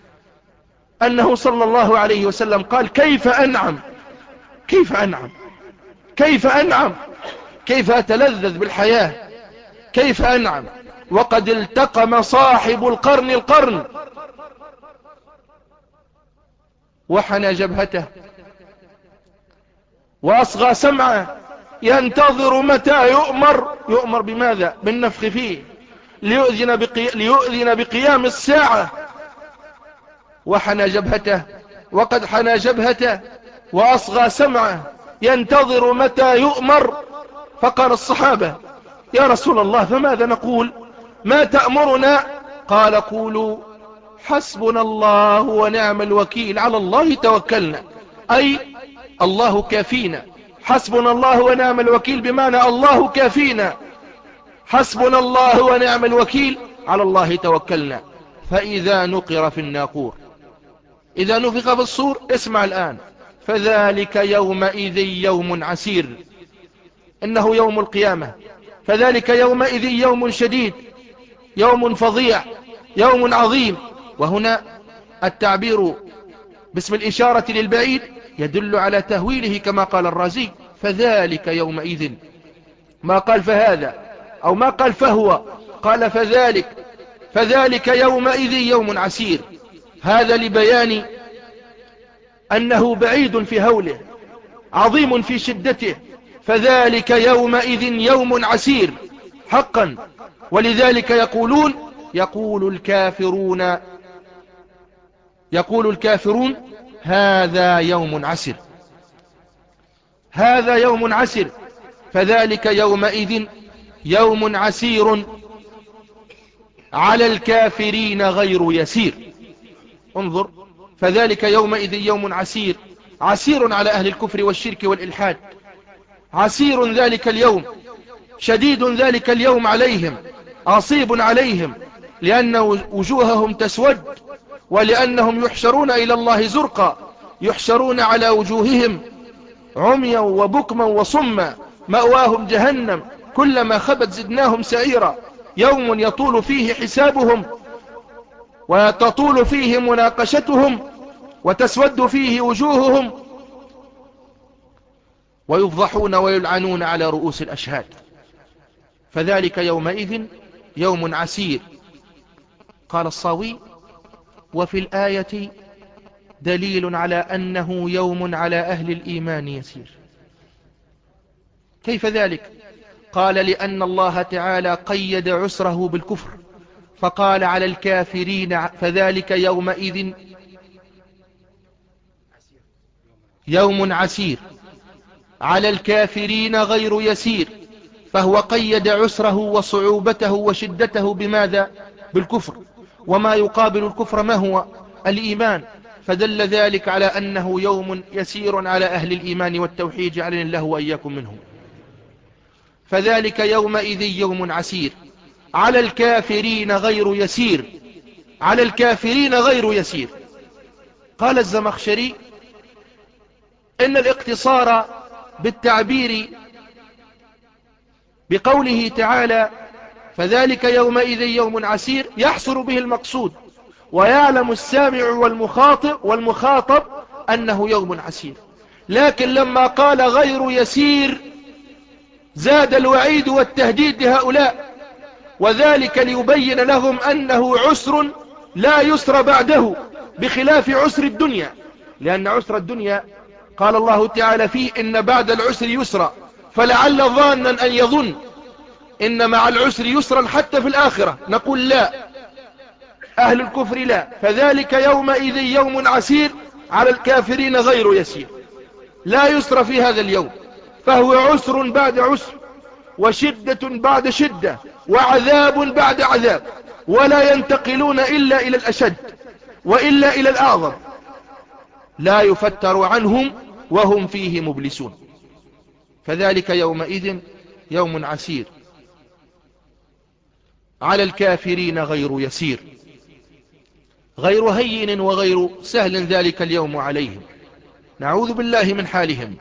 أنه صلى الله عليه وسلم قال: كيف أنعم كيف أنعم كيف أنعم كيف أتلذذ بالحياة، كيف أنعم وقد التقم صاحب القرن القرن وحنى جبهته وأصغى سمعه، ينتظر متى يؤمر. يؤمر بماذا؟ بالنفخ فيه، ليؤذن, بقي... ليؤذن بقيام الساعة. وحنى جبهته، وقد حنى جبهته وأصغى سمعه، ينتظر متى يؤمر. فقال الصحابة: يا رسول الله فماذا نقول؟ ما تأمرنا؟ قال: قولوا حسبنا الله ونعم الوكيل، على الله توكلنا، أي الله كافينا. حسبنا الله ونعم الوكيل بمعنى الله كافينا، حسبنا الله ونعم الوكيل، على الله توكلنا. فإذا نقر في الناقور، إذا نفخ في الصور، اسمع الآن: فذلك يومئذ يوم عسير، إنه يوم القيامة. فذلك يومئذ يوم شديد، يوم فظيع، يوم عظيم. وهنا التعبير باسم الإشارة للبعيد يدل على تهويله كما قال الرازي: فذلك يومئذ، ما قال فهذا أو ما قال فهو، قال فذلك. فذلك يومئذ يوم عسير، هذا لبيان أنه بعيد في هوله، عظيم في شدته. فذلك يومئذ يوم عسير حقا. ولذلك يقولون يقول الكافرون يقول الكافرون هذا يوم عسر، هذا يوم عسر. فذلك يومئذ يوم عسير على الكافرين غير يسير. انظر: فذلك يومئذ يوم عسير، عسير على أهل الكفر والشرك والإلحاد، عسير ذلك اليوم، شديد ذلك اليوم عليهم، عصيب عليهم، لأن وجوههم تسود، ولأنهم يحشرون إلى الله زرقا، يحشرون على وجوههم عميا وبكما وصما، مأواهم جهنم، كلما خبت زدناهم سعيرا. يوم يطول فيه حسابهم وتطول فيه مناقشتهم وتسود فيه وجوههم، ويفضحون ويلعنون على رؤوس الأشهاد. فذلك يومئذ يوم عسير. قال الصاوي: وفي الآية دليل على أنه يوم على أهل الإيمان يسير. كيف ذلك؟ قال لأن الله تعالى قيد عسره بالكفر، فقال على الكافرين فذلك يومئذ يوم عسير، على الكافرين غير يسير، فهو قيد عسره وصعوبته وشدته بماذا؟ بالكفر، وما يقابل الكفر ما هو؟ الإيمان، فدل ذلك على أنه يوم يسير على أهل الإيمان والتوحيد، جعلني الله وإياكم منهم. فذلك يومئذ يوم عسير، على الكافرين غير يسير، على الكافرين غير يسير. قال الزمخشري إن الاقتصار بالتعبير بقوله تعالى فذلك يومئذ يوم عسير يحصر به المقصود، ويعلم السامع والمخاطب والمخاطب أنه يوم عسير، لكن لما قال غير يسير زاد الوعيد والتهديد لهؤلاء، وذلك ليبين لهم أنه عسر لا يسر بعده، بخلاف عسر الدنيا، لأن عسر الدنيا قال الله تعالى فيه إن بعد العسر يسرا، فلعل ظانا أن يظن إن مع العسر يسرا حتى في الآخرة، نقول لا، أهل الكفر لا، فذلك يومئذ يوم عسير على الكافرين غير يسير، لا يسر في هذا اليوم، فهو عسر بعد عسر، وشدة بعد شدة، وعذاب بعد عذاب، ولا ينتقلون إلا إلى الأشد وإلا إلى الأعظم، لا يفتر عنهم وهم فيه مبلسون. فذلك يومئذ يوم عسير على الكافرين غير يسير، غير هين وغير سهل ذلك اليوم عليهم، نعوذ بالله من حالهم.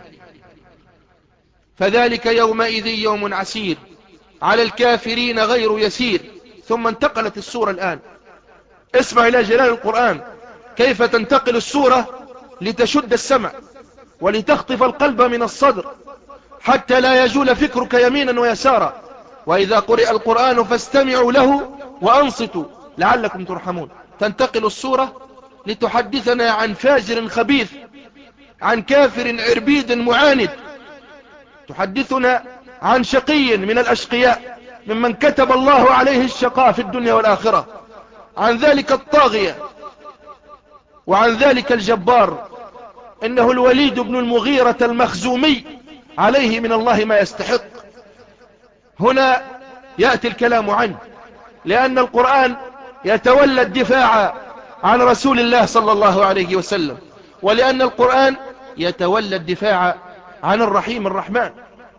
فذلك يومئذ يوم عسير على الكافرين غير يسير. ثم انتقلت السورة الآن، اسمع إلى جلال القرآن كيف تنتقل السورة لتشد السمع ولتخطف القلب من الصدر حتى لا يجول فكرك يمينا ويسارا. وإذا قرئ القرآن فاستمعوا له وأنصتوا لعلكم ترحمون. تنتقل السورة لتحدثنا عن فاجر خبيث، عن كافر عربيد معاند، تحدثنا عن شقي من الأشقياء ممن كتب الله عليه الشقاء في الدنيا والآخرة، عن ذلك الطاغية وعن ذلك الجبار، إنه الوليد بن المغيرة المخزومي، عليه من الله ما يستحق. هنا يأتي الكلام عنه، لأن القرآن يتولى الدفاع عن رسول الله صلى الله عليه وسلم، ولأن القرآن يتولى الدفاع عن الرحيم الرحمن،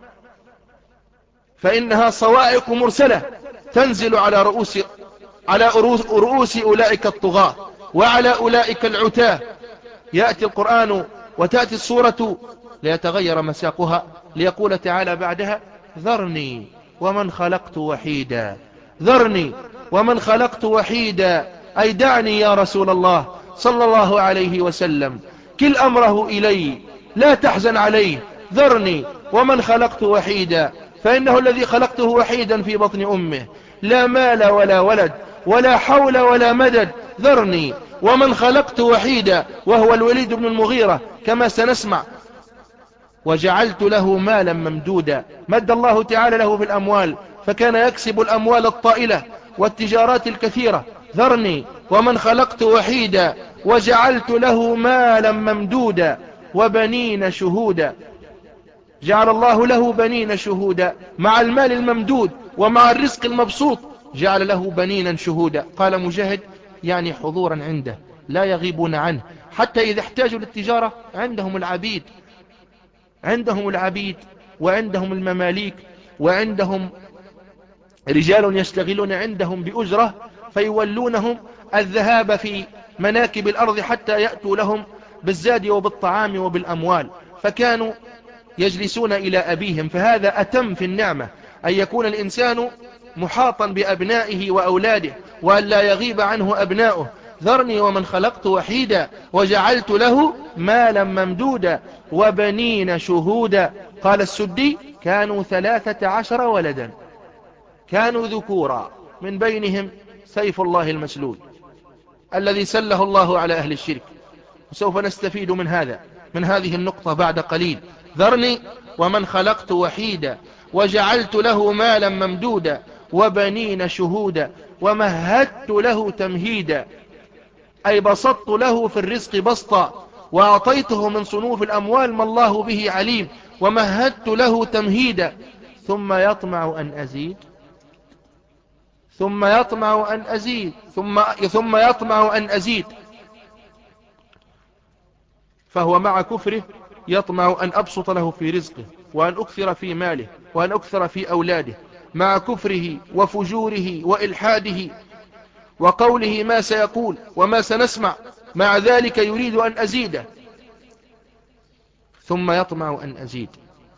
فإنها صواعق مرسلة تنزل على رؤوس على رؤوس أولئك الطغاة وعلى أولئك العتاة. يأتي القرآن وتأتي السورة ليتغير مساقها، ليقول تعالى بعدها ذرني ومن خلقت وحيدا، ذرني ومن خلقت وحيدا، أي دعني يا رسول الله صلى الله عليه وسلم، كل أمره إلي، لا تحزن عليه، ذرني ومن خلقت وحيدا، فإنه الذي خلقته وحيدا في بطن أمه، لا مال ولا ولد ولا حول ولا مدد، ذرني ومن خلقت وحيدا، وهو الوليد بن المغيرة كما سنسمع. وجعلت له مالا ممدودا، مد الله تعالى له في الأموال، فكان يكسب الأموال الطائلة والتجارات الكثيرة. ذرني ومن خلقت وحيدا وجعلت له مالا ممدودا وبنين شهودا. جعل الله له بنين شهودا، مع المال الممدود ومع الرزق المبسوط جعل له بنينا شهودا. قال مجاهد يعني حضورا عنده، لا يغيبون عنه، حتى إذا احتاجوا للتجارة عندهم العبيد، عندهم العبيد وعندهم المماليك، وعندهم رجال يشتغلون عندهم بأجرة، فيولونهم الذهاب في مناكب الأرض حتى يأتوا لهم بالزاد وبالطعام وبالأموال، فكانوا يجلسون إلى أبيهم. فهذا أتم في النعمة، أن يكون الإنسان محاطا بأبنائه وأولاده، وأن لا يغيب عنه أبناؤه. ذرني ومن خلقت وحيدا وجعلت له مالا ممدودا وبنين شهودا. قال السدي كانوا ثلاثة عشر ولدا، كانوا ذكورا، من بينهم سيف الله المسلول الذي سله الله على أهل الشرك. وسوف نستفيد من هذا من هذه النقطة بعد قليل. ذرني ومن خلقت وحيدا وجعلت له مالا ممدودا وبنين شهودا ومهدت له تمهيدا، أي بسطت له في الرزق بسطا وأعطيته من صنوف الأموال ما الله به عليم، ومهدت له تمهيدا. ثم يطمع أن أزيد ثم يطمع أن أزيد ثم, ثم يطمع أن أزيد فهو مع كفره يطمع أن أبسط له في رزقه وأن أكثر في ماله وأن أكثر في أولاده، مع كفره وفجوره وإلحاده وقوله ما سيقول وما سنسمع، مع ذلك يريد أن أزيده. ثم يطمع أن أزيد.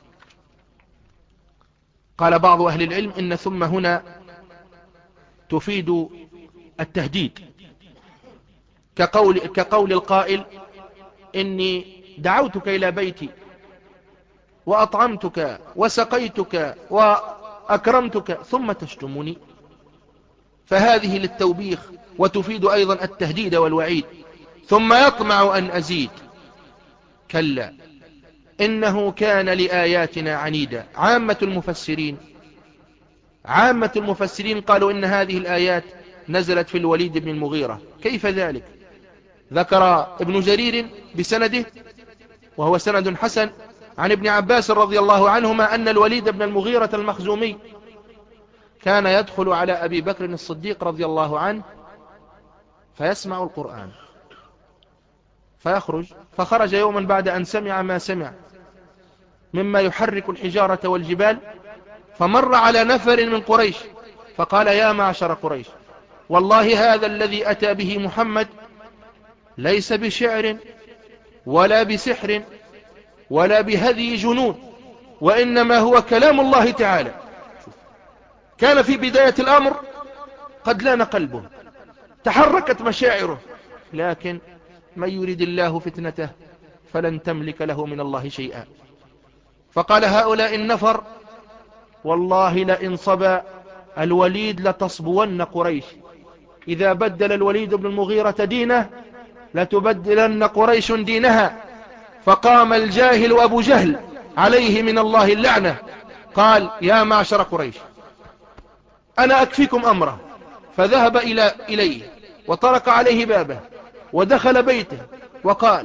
قال بعض أهل العلم إن ثم هنا تفيد التهديد، كقول, كقول القائل إني دعوتك إلى بيتي وأطعمتك وسقيتك وأكرمتك ثم تشتمني، فهذه للتوبيخ وتفيد أيضا التهديد والوعيد. ثم يطمع أن أزيد، كلا إنه كان لآياتنا عنيدا. عامة المفسرين عامة المفسرين قالوا إن هذه الآيات نزلت في الوليد بن المغيرة. كيف ذلك؟ ذكر ابن جرير بسنده وهو سند حسن عن ابن عباس رضي الله عنهما أن الوليد بن المغيرة المخزومي كان يدخل على أبي بكر الصديق رضي الله عنه فيسمع القرآن فيخرج، فخرج يوما بعد أن سمع ما سمع مما يحرك الحجارة والجبال، فمر على نفر من قريش فقال يا معشر قريش والله هذا الذي أتى به محمد ليس بشعر ولا بسحر ولا بهذه جنون، وإنما هو كلام الله تعالى. كان في بداية الأمر قد لان قلبه، تحركت مشاعره، لكن من يريد الله فتنته فلن تملك له من الله شيئا. فقال هؤلاء النفر والله لئن صبى الوليد لتصبون قريش، إذا بدل الوليد بن المغيرة دينه لتبدلن قريش دينها. فقام الجاهل أبو جهل عليه من الله اللعنة قال يا معشر قريش أنا أكفيكم أمره. فذهب إلى إليه وطرق عليه بابه ودخل بيته وقال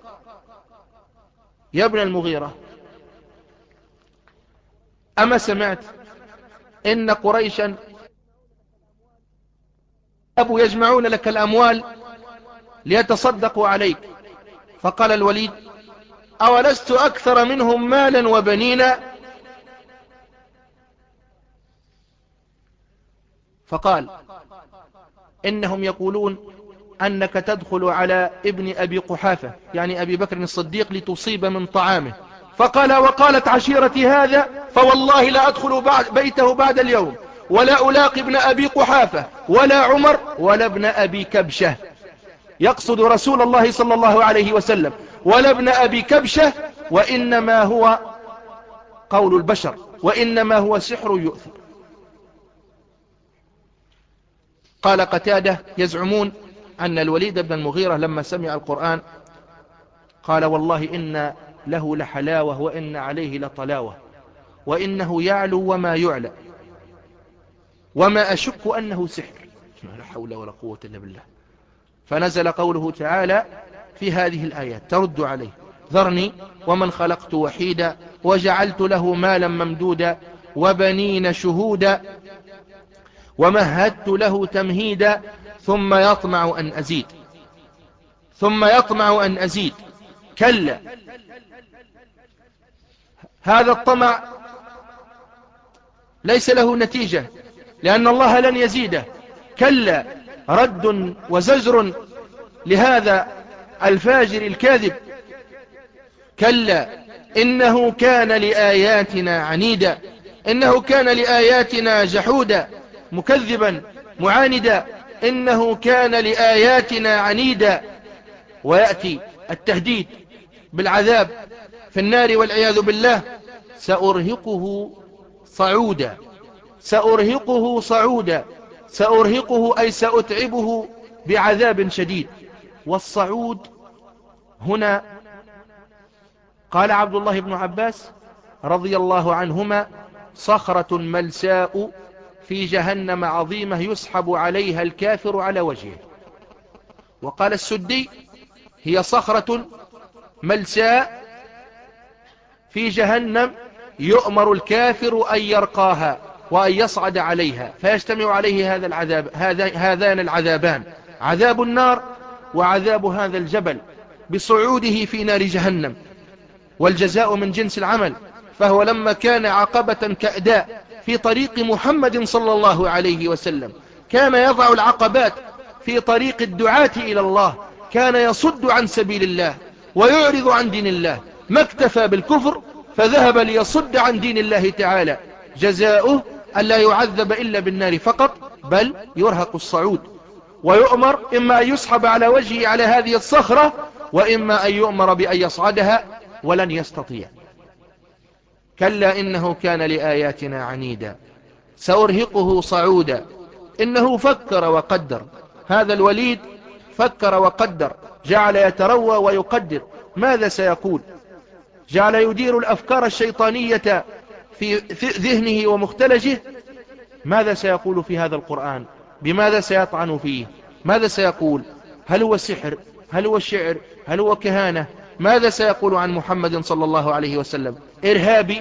يا ابن المغيرة أما سمعت إن قريشا أبو يجمعون لك الأموال ليتصدقوا عليك؟ فقال الوليد أولست أكثر منهم مالا وبنينا؟ فقال إنهم يقولون أنك تدخل على ابن أبي قحافة يعني أبي بكر الصديق لتصيب من طعامه. فقال وقالت عشيرتي هذا فوالله لا أدخل بعد بيته بعد اليوم ولا ألاقي ابن أبي قحافة ولا عمر ولا ابن أبي كبشة، يقصد رسول الله صلى الله عليه وسلم، ولا ابن أبي كبشة، وإنما هو قول البشر وإنما هو سحر يؤثر. قال قتادة يزعمون أن الوليد بن المغيرة لما سمع القرآن قال والله إن له لحلاوة وإن عليه لطلاوة وإنه يعلو وما يعلى وما أشك أنه سحر. لا حول ولا قوة إلا بالله. فنزل قوله تعالى في هذه الآيات ترد عليه ذرني ومن خلقت وحيدا وجعلت له مالا ممدودا وبنين شهودا ومهدت له تمهيدا ثم يطمع أن أزيد ثم يطمع أن أزيد كلا هذا الطمع ليس له نتيجة لأن الله لن يزيده. كلا رد وزجر لهذا الفاجر الكاذب. كلا إنه كان لآياتنا عنيدا، إنه كان لآياتنا جحودا مكذبا معاندا، إنه كان لآياتنا عنيدا. ويأتي التهديد بالعذاب في النار والعياذ بالله. سأرهقه صعودا سأرهقه صعودا سأرهقه أي سأتعبه بعذاب شديد. والصعود هنا قال عبد الله بن عباس رضي الله عنهما: صخرة ملساء في جهنم عظيمة يسحب عليها الكافر على وجهه. وقال السدي: هي صخرة ملساء في جهنم يؤمر الكافر أن يرقاها وأن يصعد عليها فيجتمع عليه هذا العذاب هذان العذابان، عذاب النار وعذاب هذا الجبل بصعوده في نار جهنم، والجزاء من جنس العمل. فهو لما كان عقبة كأداء في طريق محمد صلى الله عليه وسلم، كان يضع العقبات في طريق الدعاة إلى الله، كان يصد عن سبيل الله ويعرض عن دين الله، ما اكتفى بالكفر فذهب ليصد عن دين الله تعالى. جزاؤه ألا يعذب إلا بالنار فقط، بل يرهق الصعود، ويؤمر إما أن يسحب على وجهه على هذه الصخرة، وإما أن يؤمر بأن يصعدها ولن يستطيع. كلا إنه كان لآياتنا عنيدا سأرهقه صعودا. إنه فكر وقدر. هذا الوليد فكر وقدر، جعل يتروى ويقدر ماذا سيقول، جعل يدير الأفكار الشيطانية في ذهنه ومختلجه. ماذا سيقول في هذا القرآن؟ بماذا سيطعن فيه؟ ماذا سيقول؟ هل هو سحر؟ هل هو شعر؟ هل هو كهانة؟ ماذا سيقول عن محمد صلى الله عليه وسلم؟ إرهابي،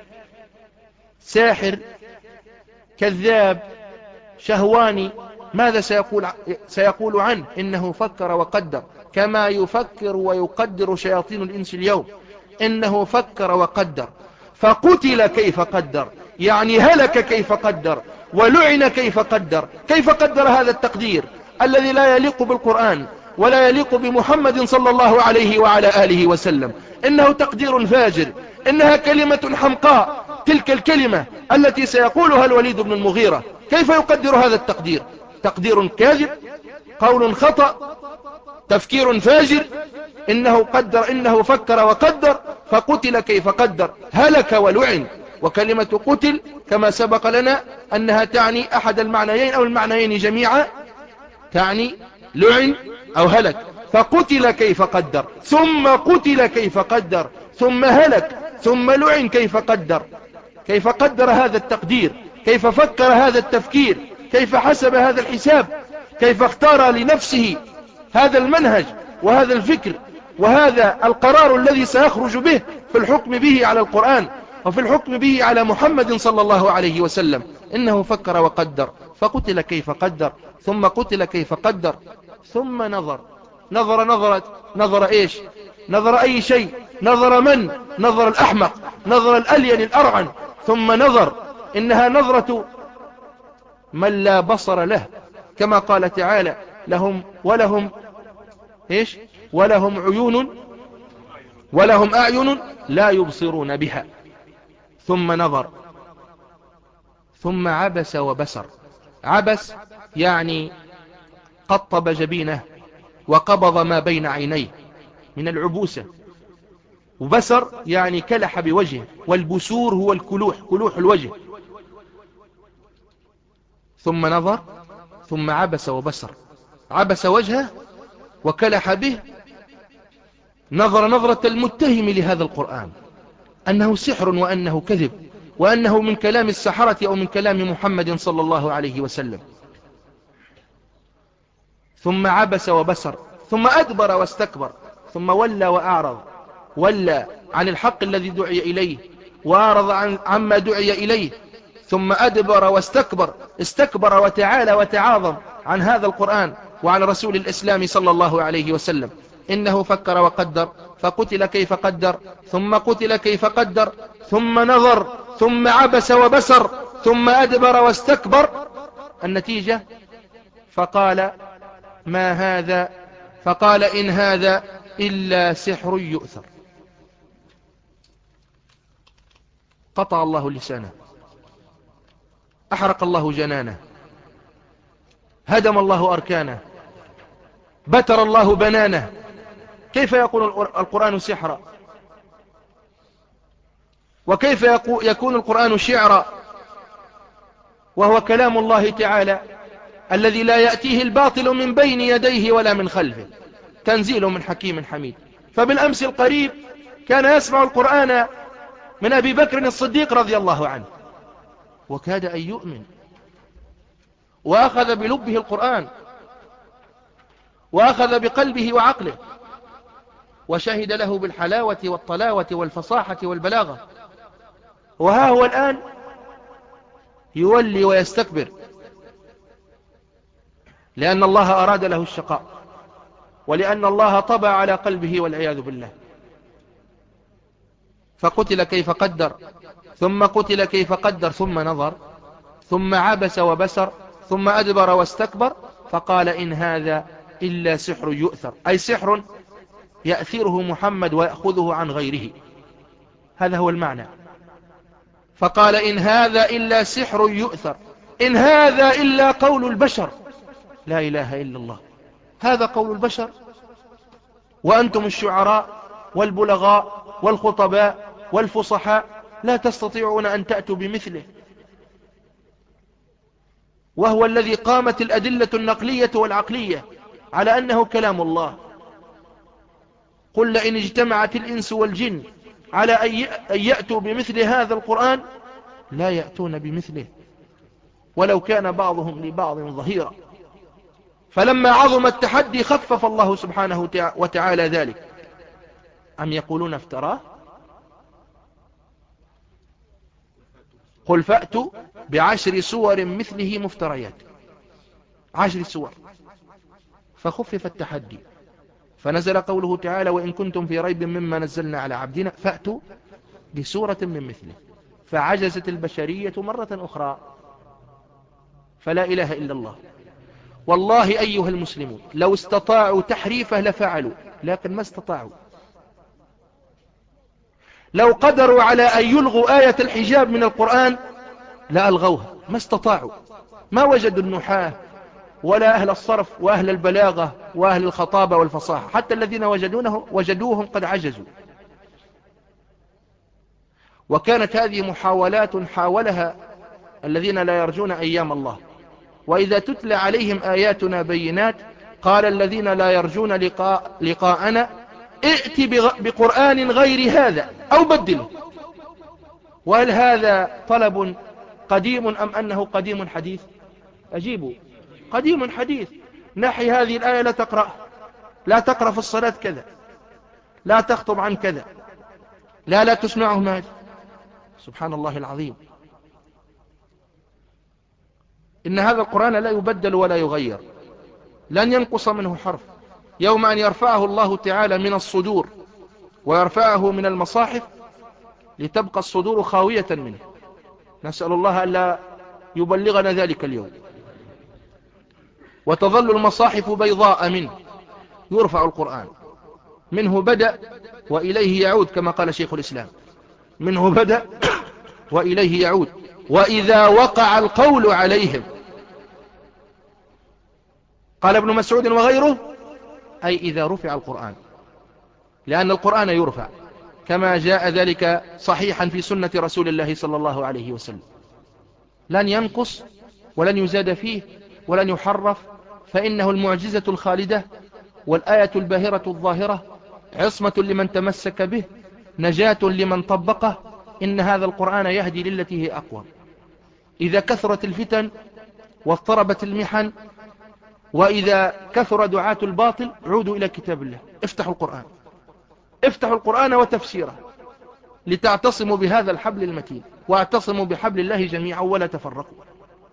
ساحر، كذاب، شهواني؟ ماذا سيقول سيقول عنه؟ إنه فكر وقدر، كما يفكر ويقدر شياطين الإنس اليوم. إنه فكر وقدر فقتل كيف قدر، يعني هلك كيف قدر، ولعن كيف قدر. كيف قدر هذا التقدير الذي لا يليق بالقرآن ولا يليق بمحمد صلى الله عليه وعلى آله وسلم؟ إنه تقدير فاجر، إنها كلمة حمقاء، تلك الكلمة التي سيقولها الوليد بن المغيرة. كيف يقدر هذا التقدير؟ تقدير كاذب، قول خطأ، تفكير فاجر. إنه قدر، إنه فكر وقدر فقتل كيف قدر، هلك ولعن. وكلمة قتل كما سبق لنا أنها تعني أحد المعنيين أو المعنيين جميعا، تعني لعن أو هلك. فقتل كيف قدر، ثم قتل كيف قدر، ثم هلك، ثم لعن كيف قدر. كيف قدر هذا التقدير؟ كيف فكر هذا التفكير؟ كيف حسب هذا الحساب؟ كيف اختار لنفسه هذا المنهج وهذا الفكر وهذا القرار الذي سيخرج به في الحكم به على القرآن وفي الحكم به على محمد صلى الله عليه وسلم؟ إنه فكر وقدر فقتل كيف قدر، ثم قتل كيف قدر، ثم نظر. نظر نظرة نظر إيش؟ نظر أي شيء؟ نظر من؟ نظر الأحمق، نظر الألين الأرعن. ثم نظر، إنها نظرة من لا بصر له، كما قال تعالى: لهم ولهم إيش؟ ولهم عيون ولهم أعين لا يبصرون بها. ثم نظر، ثم عبس وبسر. عبس يعني قطب جبينه وقبض ما بين عينيه من العبوسة، وبسر يعني كلح بوجهه، والبسور هو الكلوح، كلوح الوجه. ثم نظر، ثم عبس وبسر. عبس وجهه وكلح به، نظر نظرة المتهم لهذا القرآن أنه سحر وأنه كذب وأنه من كلام السحرة أو من كلام محمد صلى الله عليه وسلم. ثم عبس وبسر، ثم أدبر واستكبر، ثم ولى وأعرض. ولى عن الحق الذي دعي إليه وأعرض عن عما دعي إليه. ثم أدبر واستكبر، استكبر وتعالى وتعاظم عن هذا القرآن وعن رسول الإسلام صلى الله عليه وسلم. إنه فكر وقدر فقتل كيف قدر، ثم قتل كيف قدر، ثم نظر، ثم عبس وبسر، ثم أدبر واستكبر. النتيجة: فقال: ما هذا؟ فقال: إن هذا إلا سحر يؤثر. قطع الله لسانه، أحرق الله جنانه، هدم الله أركانه، بتر الله بنانه. كيف يكون القرآن سحرا؟ وكيف يكون القرآن شعرا وهو كلام الله تعالى الذي لا يأتيه الباطل من بين يديه ولا من خلفه، تنزيل من حكيم حميد؟ فبالأمس القريب كان يسمع القرآن من أبي بكر الصديق رضي الله عنه، وكاد أن يؤمن، وأخذ بلبه القرآن، وأخذ بقلبه وعقله، وشهد له بالحلاوة والطلاوة والفصاحة والبلاغة. وها هو الآن يولي ويستكبر، لأن الله أراد له الشقاء، ولأن الله طبع على قلبه والعياذ بالله. فقتل كيف قدر، ثم قتل كيف قدر، ثم نظر، ثم عبس وبسر، ثم أدبر واستكبر، فقال إن هذا إلا سحر يؤثر، أي سحر يأثره محمد ويأخذه عن غيره، هذا هو المعنى. فقال إن هذا إلا سحر يؤثر، إن هذا إلا قول البشر. لا إله إلا الله، هذا قول البشر، وأنتم الشعراء والبلغاء والخطباء والفصحاء لا تستطيعون أن تأتوا بمثله، وهو الذي قامت الأدلة النقلية والعقلية على أنه كلام الله. قل لئن اجتمعت الإنس والجن على أن يأتوا بمثل هذا القرآن لا يأتون بمثله ولو كان بعضهم لبعض ظهيرا. فلما عظم التحدي خفف الله سبحانه وتعالى ذلك. أم يقولون افتراه؟ قل فأتوا بعشر سور مثله مفتريات، عشر سور، فخفف التحدي، فنزل قوله تعالى وإن كنتم في ريب مما نزلنا على عبدنا فأتوا بسورة من مثله، فعجزت البشرية مرة أخرى. فلا إله إلا الله. والله أيها المسلمون لو استطاعوا تحريفه لفعلوا، لكن ما استطاعوا. لو قدروا على أن يلغوا آية الحجاب من القرآن لألغوها، ما استطاعوا. ما وجدوا النحاة ولا أهل الصرف وأهل البلاغة وأهل الخطابة والفصاحة، حتى الذين وجدونه وجدوهم قد عجزوا. وكانت هذه محاولات حاولها الذين لا يرجون أيام الله. وإذا تتلى عليهم آياتنا بينات قال الذين لا يرجون لقاء لقاءنا ائت بقرآن غير هذا أو بدله. وهل هذا طلب قديم أم أنه قديم حديث؟ أجيبوا، قديم حديث. نحي هذه الآية لا تقرأ، لا تقرأ في الصلاة كذا، لا تخطب عن كذا، لا لا تسمعهم هذا. سبحان الله العظيم. إن هذا القرآن لا يبدل ولا يغير، لن ينقص منه حرف. يوم أن يرفعه الله تعالى من الصدور ويرفعه من المصاحف لتبقى الصدور خاوية منه، نسأل الله ألا يبلغنا ذلك اليوم، وتظل المصاحف بيضاء منه. يرفع القرآن، منه بدأ وإليه يعود كما قال شيخ الإسلام، منه بدأ وإليه يعود. وإذا وقع القول عليهم، قال ابن مسعود وغيره، أي إذا رفع القرآن، لأن القرآن يرفع كما جاء ذلك صحيحا في سنة رسول الله صلى الله عليه وسلم، لن ينقص ولن يزاد فيه ولن يحرف، فإنه المعجزة الخالدة والآية الباهرة الظاهرة، عصمة لمن تمسك به، نجاة لمن طبقه. إن هذا القرآن يهدي للتي هي أقوى. إذا كثرت الفتن واضطربت المحن وإذا كثر دعاة الباطل عودوا إلى كتاب الله، افتحوا القرآن، افتحوا القرآن وتفسيره لتعتصموا بهذا الحبل المتين، واعتصموا بحبل الله جميعا ولا تفرقوا.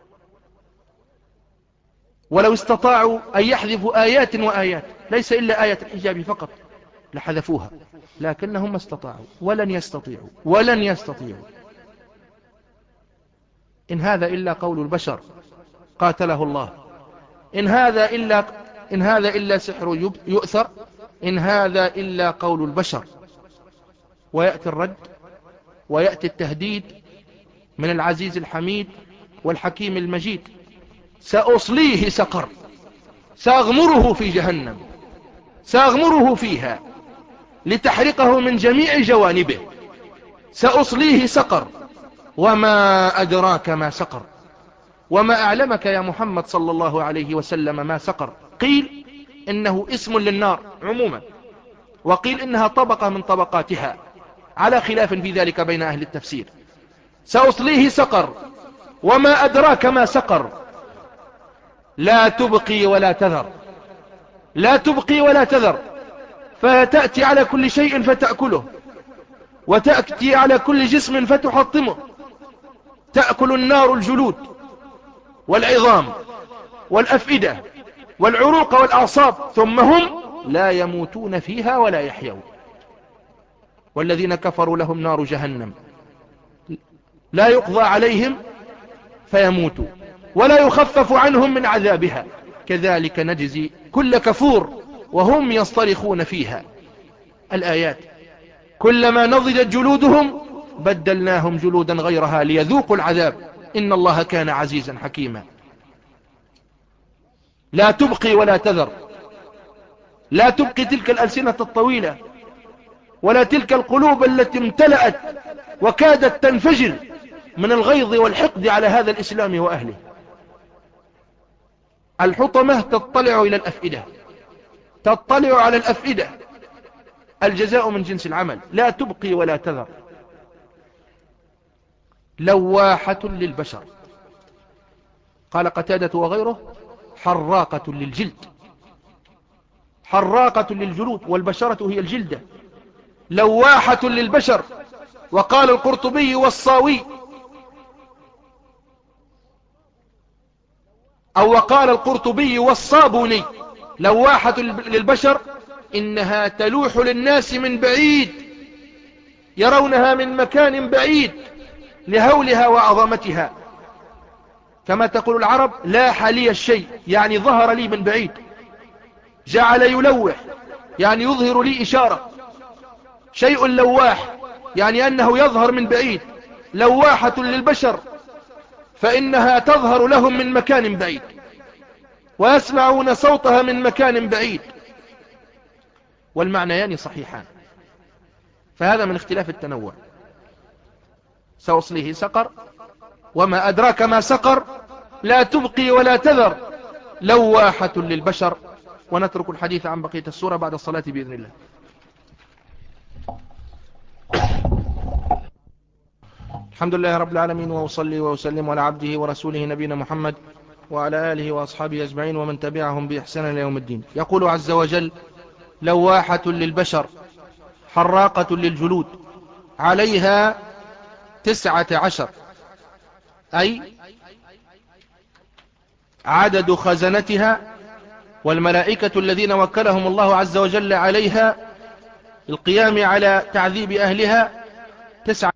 ولو استطاعوا أن يحذفوا آيات وآيات، ليس إلا آية الحجاب فقط، لحذفوها، لكنهم ما استطاعوا ولن يستطيعوا ولن يستطيعوا. إن هذا إلا قول البشر قاتله الله. إن هذا إلا, إن هذا إلا سحر يؤثر، إن هذا إلا قول البشر. ويأتي الرد ويأتي التهديد من العزيز الحميد والحكيم المجيد: سأصليه سقر، سأغمره في جهنم، سأغمره فيها لتحرقه من جميع جوانبه، سأصليه سقر، وما أدراك ما سقر، وما أعلمك يا محمد صلى الله عليه وسلم ما سقر. قيل إنه اسم للنار عموما، وقيل إنها طبقة من طبقاتها على خلاف في ذلك بين أهل التفسير. سأصليه سقر وما أدراك ما سقر لا تبقي ولا تذر، لا تبقي ولا تذر، فتأتي على كل شيء فتأكله، وتأتي على كل جسم فتحطمه. تأكل النار الجلود والعظام والأفئدة والعروق والأعصاب، ثم هم لا يموتون فيها ولا يحيون. والذين كفروا لهم نار جهنم لا يقضى عليهم فيموتوا ولا يخفف عنهم من عذابها كذلك نجزي كل كفور وهم يصطرخون فيها. الآيات. كلما نضجت جلودهم بدلناهم جلودا غيرها ليذوقوا العذاب إن الله كان عزيزا حكيما. لا تبقي ولا تذر، لا تبقي تلك الألسنة الطويلة ولا تلك القلوب التي امتلأت وكادت تنفجر من الغيظ والحقد على هذا الإسلام وأهله. الحطمة تطلع إلى الأفئدة، تطلع على الأفئدة. الجزاء من جنس العمل. لا تبقي ولا تذر. لواحة للبشر. قال قتادة وغيره حراقة للجلد، حراقة للجلود، والبشرة هي الجلدة. لواحة للبشر. وقال القرطبي والصاوي أو وقال القرطبي والصابوني لواحة للبشر إنها تلوح للناس من بعيد، يرونها من مكان بعيد لهولها وعظمتها. كما تقول العرب لاح لي الشيء، يعني ظهر لي من بعيد. جعل يلوح يعني يظهر لي إشارة. شيء لواح يعني أنه يظهر من بعيد. لواحة للبشر فإنها تظهر لهم من مكان بعيد ويسمعون صوتها من مكان بعيد. والمعنيان صحيحان، فهذا من اختلاف التنوع. سأصليه سقر وما أدراك ما سقر لا تبقي ولا تذر لواحة للبشر. ونترك الحديث عن بقية السورة بعد الصلاة بإذن الله. الحمد لله رب العالمين، وأصلي وأسلم على عبده ورسوله نبينا محمد وعلى آله وأصحابه أجمعين ومن تبعهم بإحسان إلى يوم الدين. يقول عز وجل لواحة للبشر حراقة للجلود عليها تسعة عشر، أي عدد خزنتها والملائكة الذين وكلهم الله عز وجل عليها القيام على تعذيب أهلها تسعة.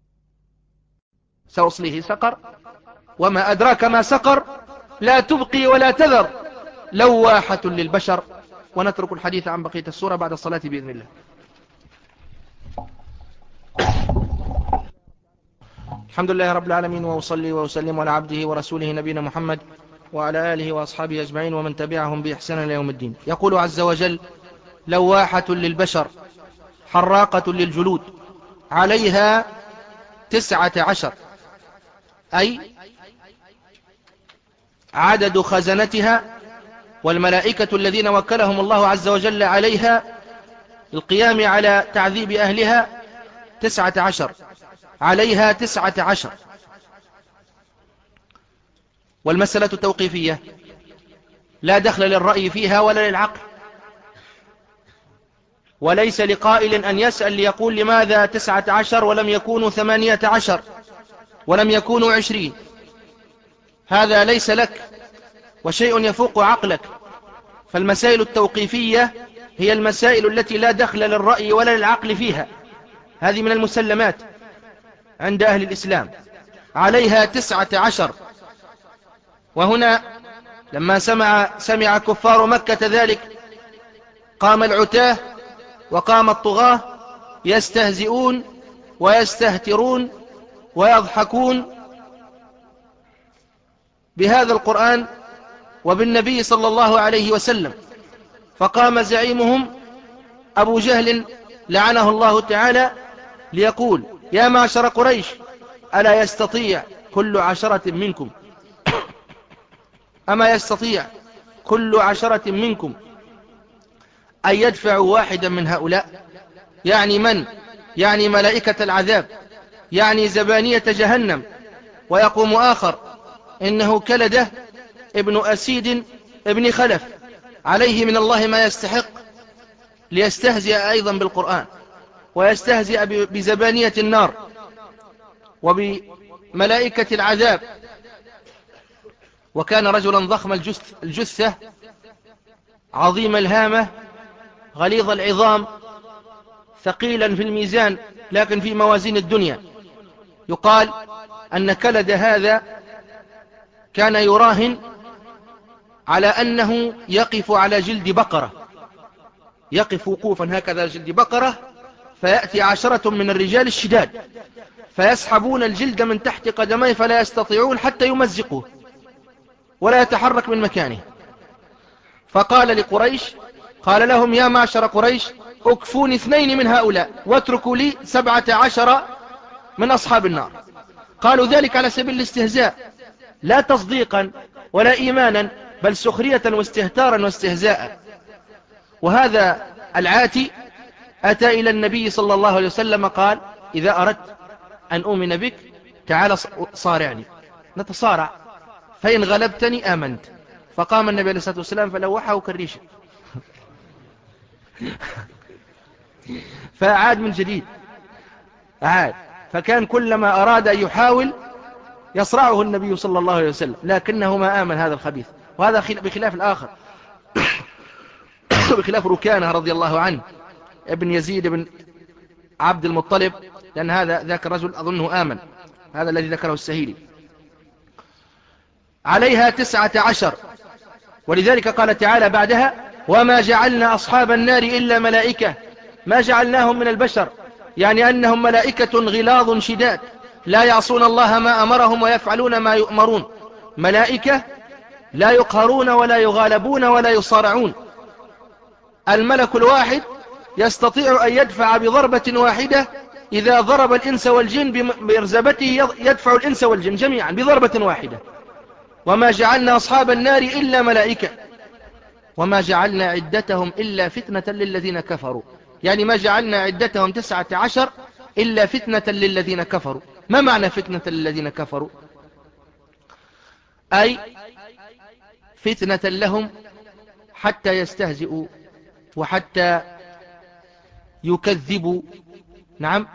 سأصليه سقر وما أدراك ما سقر لا تبقي ولا تذر لواحة للبشر. ونترك الحديث عن بقية السورة بعد الصلاة بإذن الله. الحمد لله رب العالمين، وأصلي وأسلم على عبده ورسوله نبينا محمد وعلى آله وأصحابه أجمعين ومن تبعهم بإحسان إلى يوم الدين. يقول عز وجل لواحة للبشر حراقة للجلود عليها تسعة عشر، أي عدد خزنتها والملائكة الذين وكلهم الله عز وجل عليها القيام على تعذيب أهلها تسعة عشر، عليها تسعة عشر. والمسألة توقيفية لا دخل للرأي فيها ولا للعقل، وليس لقائل أن يسأل ليقول لماذا تسعة عشر ولم يكونوا ثمانية عشر ولم يكونوا عشرين. هذا ليس لك وشيء يفوق عقلك. فالمسائل التوقيفية هي المسائل التي لا دخل للرأي ولا للعقل فيها، هذه من المسلمات عند أهل الإسلام. عليها تسعة عشر. وهنا لما سمع, سمع كفار مكة ذلك قام العتاه وقام الطغاة يستهزئون ويستهترون ويضحكون بهذا القرآن وبالنبي صلى الله عليه وسلم. فقام زعيمهم أبو جهل لعنه الله تعالى ليقول يا معشر قريش ألا يستطيع كل عشرة منكم أما يستطيع كل عشرة منكم أن يدفعوا واحدا من هؤلاء؟ يعني من يعني ملائكة العذاب، يعني زبانية جهنم. ويقوم آخر إنه كلدة ابن أسيد ابن خلف عليه من الله ما يستحق، ليستهزئ أيضا بالقرآن ويستهزئ بزبانية النار وبملائكة العذاب. وكان رجلا ضخم الجثة عظيم الهامة غليظ العظام ثقيلا في الميزان لكن في موازين الدنيا. يقال أن كلد هذا كان يراهن على أنه يقف على جلد بقرة، يقف وقوفا هكذا جلد بقرة، فيأتي عشرة من الرجال الشداد فيسحبون الجلد من تحت قدميه فلا يستطيعون حتى يمزقوه ولا يتحرك من مكانه. فقال لقريش، قال لهم: يا معشر قريش، اكفوني اثنين من هؤلاء واتركوا لي سبعة عشر من أصحاب النار. قالوا ذلك على سبيل الاستهزاء، لا تصديقا ولا إيمانا، بل سخرية واستهتارا واستهزاء. وهذا العاتي أتى إلى النبي صلى الله عليه وسلم قال: إذا أردت أن أؤمن بك تعال صارعني نتصارع، فإن غلبتني آمنت. فقام النبي عليه الصلاة والسلام فلوحه كالريشة فأعاد من جديد، أعاد. فكان كلما أراد أن يحاول يصرعه النبي صلى الله عليه وسلم، لكنه ما آمن هذا الخبيث. وهذا بخلاف الآخر بخلاف ركانة رضي الله عنه ابن يزيد بن عبد المطلب، لأن هذا ذاك الرجل أظنه آمن، هذا الذي ذكره السهيلي. عليها تسعة عشر، ولذلك قال تعالى بعدها: وما جعلنا أصحاب النار إلا ملائكة ما جعلناهم من البشر، يعني أنهم ملائكة غلاظ شداد لا يعصون الله ما أمرهم ويفعلون ما يؤمرون، ملائكة لا يقهرون ولا يغالبون ولا يصارعون. الملك الواحد يستطيع أن يدفع بضربة واحدة، إذا ضرب الإنس والجن بمرزبته يدفع الإنس والجن جميعا بضربة واحدة. وما جعلنا أصحاب النار إلا ملائكة وما جعلنا عدتهم إلا فتنة للذين كفروا، يعني ما جعلنا عدتهم تسعة عشر إلا فتنة للذين كفروا. ما معنى فتنة للذين كفروا؟ أي فتنة لهم حتى يستهزئوا وحتى يكذبوا. نعم،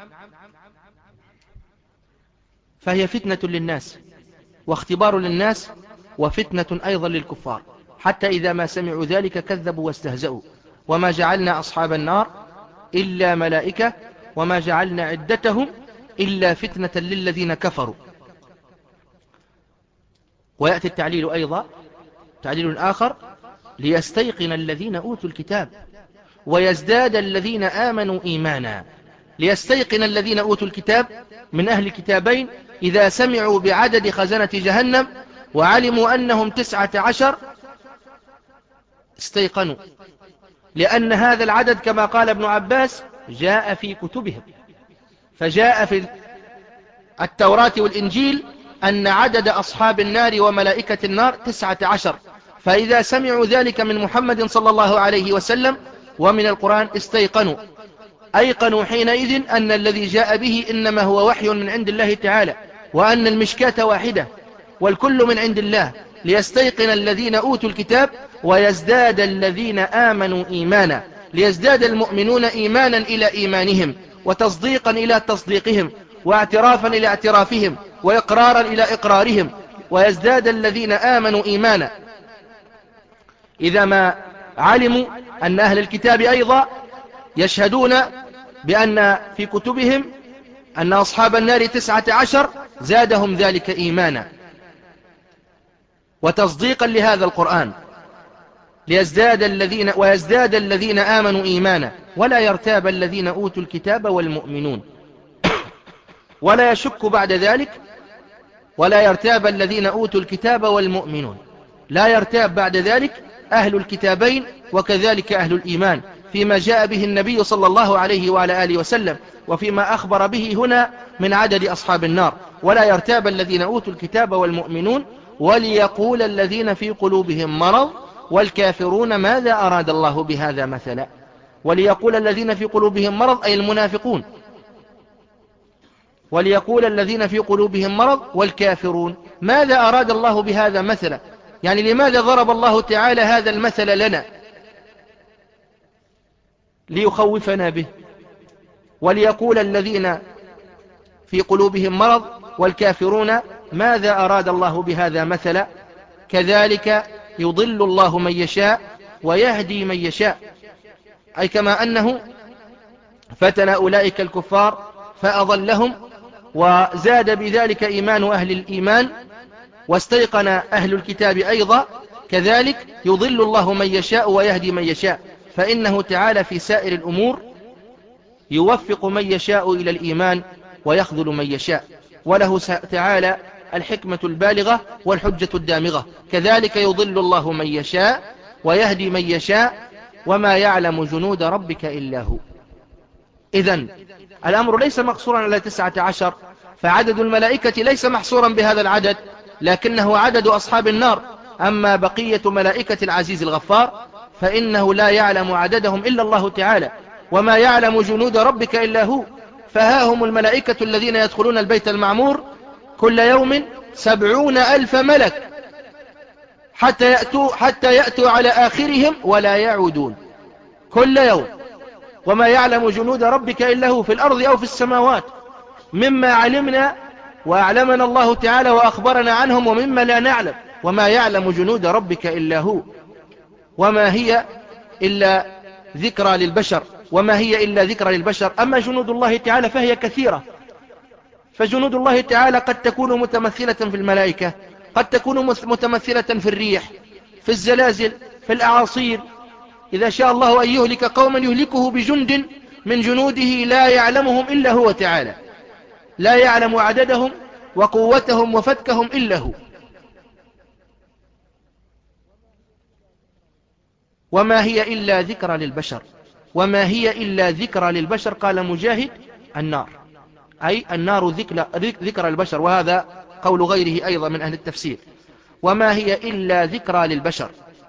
فهي فتنة للناس واختبار للناس وفتنة أيضا للكفار، حتى إذا ما سمعوا ذلك كذبوا واستهزأوا. وما جعلنا أصحاب النار إلا ملائكة وما جعلنا عدتهم إلا فتنة للذين كفروا. ويأتي التعليل أيضا، تعليل آخر: ليستيقن الذين أوتوا الكتاب ويزداد الذين آمنوا إيمانا. ليستيقن الذين أوتوا الكتاب من أهل الكتابين إذا سمعوا بعدد خزنة جهنم وعلموا أنهم تسعة عشر استيقنوا، لأن هذا العدد كما قال ابن عباس جاء في كتبهم، فجاء في التوراة والإنجيل أن عدد أصحاب النار وملائكة النار تسعة عشر. فإذا سمعوا ذلك من محمد صلى الله عليه وسلم ومن القرآن استيقنوا، أيقنوا حينئذ أن الذي جاء به إنما هو وحي من عند الله تعالى، وأن المشكاة واحدة والكل من عند الله. ليستيقن الذين أوتوا الكتاب ويزداد الذين آمنوا إيمانا، ليزداد المؤمنون إيمانا إلى إيمانهم وتصديقا إلى تصديقهم واعترافا إلى اعترافهم وإقرارا إلى إقرارهم. ويزداد الذين آمنوا إيمانا إذا ما علموا أن أهل الكتاب أيضا يشهدون بأن في كتبهم أن أصحاب النار تسعة عشر، زادهم ذلك إيمانا وتصديقا لهذا القرآن. ليزداد الذين ويزداد الذين آمنوا إيمانا ولا يرتاب الذين أوتوا الكتاب والمؤمنون. ولا يشك بعد ذلك: ولا يرتاب الذين أوتوا الكتاب والمؤمنون. لا يرتاب بعد ذلك أهل الكتابين وكذلك أهل الإيمان فيما جاء به النبي صلى الله عليه وعلى آله وسلم وفيما أخبر به هنا من عدد أصحاب النار. ولا يرتاب الذين أوتوا الكتاب والمؤمنون وليقول الذين في قلوبهم مرض والكافرون ماذا أراد الله بهذا مثلا. وليقول الذين في قلوبهم مرض أي المنافقون وليقول الذين في قلوبهم مرض والكافرون ماذا أراد الله بهذا مثلا، يعني لماذا ضرب الله تعالى هذا المثل لنا؟ ليخوفنا به. وليقول الذين في قلوبهم مرض والكافرون ماذا أراد الله بهذا مثلا، كذلك يضل الله من يشاء ويهدي من يشاء، أي كما أنه فتن أولئك الكفار فأضلهم وزاد بذلك إيمان أهل الإيمان واستيقن أهل الكتاب أيضا، كذلك يضل الله من يشاء ويهدي من يشاء، فإنه تعالى في سائر الأمور يوفق من يشاء إلى الإيمان ويخذل من يشاء، وله تعالى الحكمة البالغة والحجة الدامغة. كذلك يضل الله من يشاء ويهدي من يشاء وما يعلم جنود ربك إلا هو. إذن الأمر ليس مقصورا على تسعة عشر، فعدد الملائكة ليس محصورا بهذا العدد، لكنه عدد أصحاب النار. أما بقية ملائكة العزيز الغفار فإنه لا يعلم عددهم إلا الله تعالى، وما يعلم جنود ربك إلا هو. فها هم الملائكة الذين يدخلون البيت المعمور كل يوم سبعون ألف ملك حتى يأتوا, حتى يأتوا على آخرهم ولا يعودون كل يوم. وما يعلم جنود ربك إلا هو في الأرض أو في السماوات، مما علمنا وأعلمنا الله تعالى وأخبرنا عنهم، ومما لا نعلم. وما يعلم جنود ربك إلا هو. وما هي إلا ذكرى للبشر وما هي إلا ذكرى للبشر. أما جنود الله تعالى فهي كثيرة، فجنود الله تعالى قد تكون متمثلة في الملائكة، قد تكون متمثلة في الريح، في الزلازل، في الأعاصير. إذا شاء الله أن يهلك قوما يهلكه بجند من جنوده لا يعلمهم إلا هو تعالى، لا يعلم عددهم وقوتهم وفتكهم إلا هو. وما هي إلا ذكرى للبشر. وما هي إلا ذكرى للبشر، قال مجاهد النار، أي النار ذكرى البشر، وهذا قول غيره أيضا من أهل التفسير. وما هي إلا ذكرى للبشر.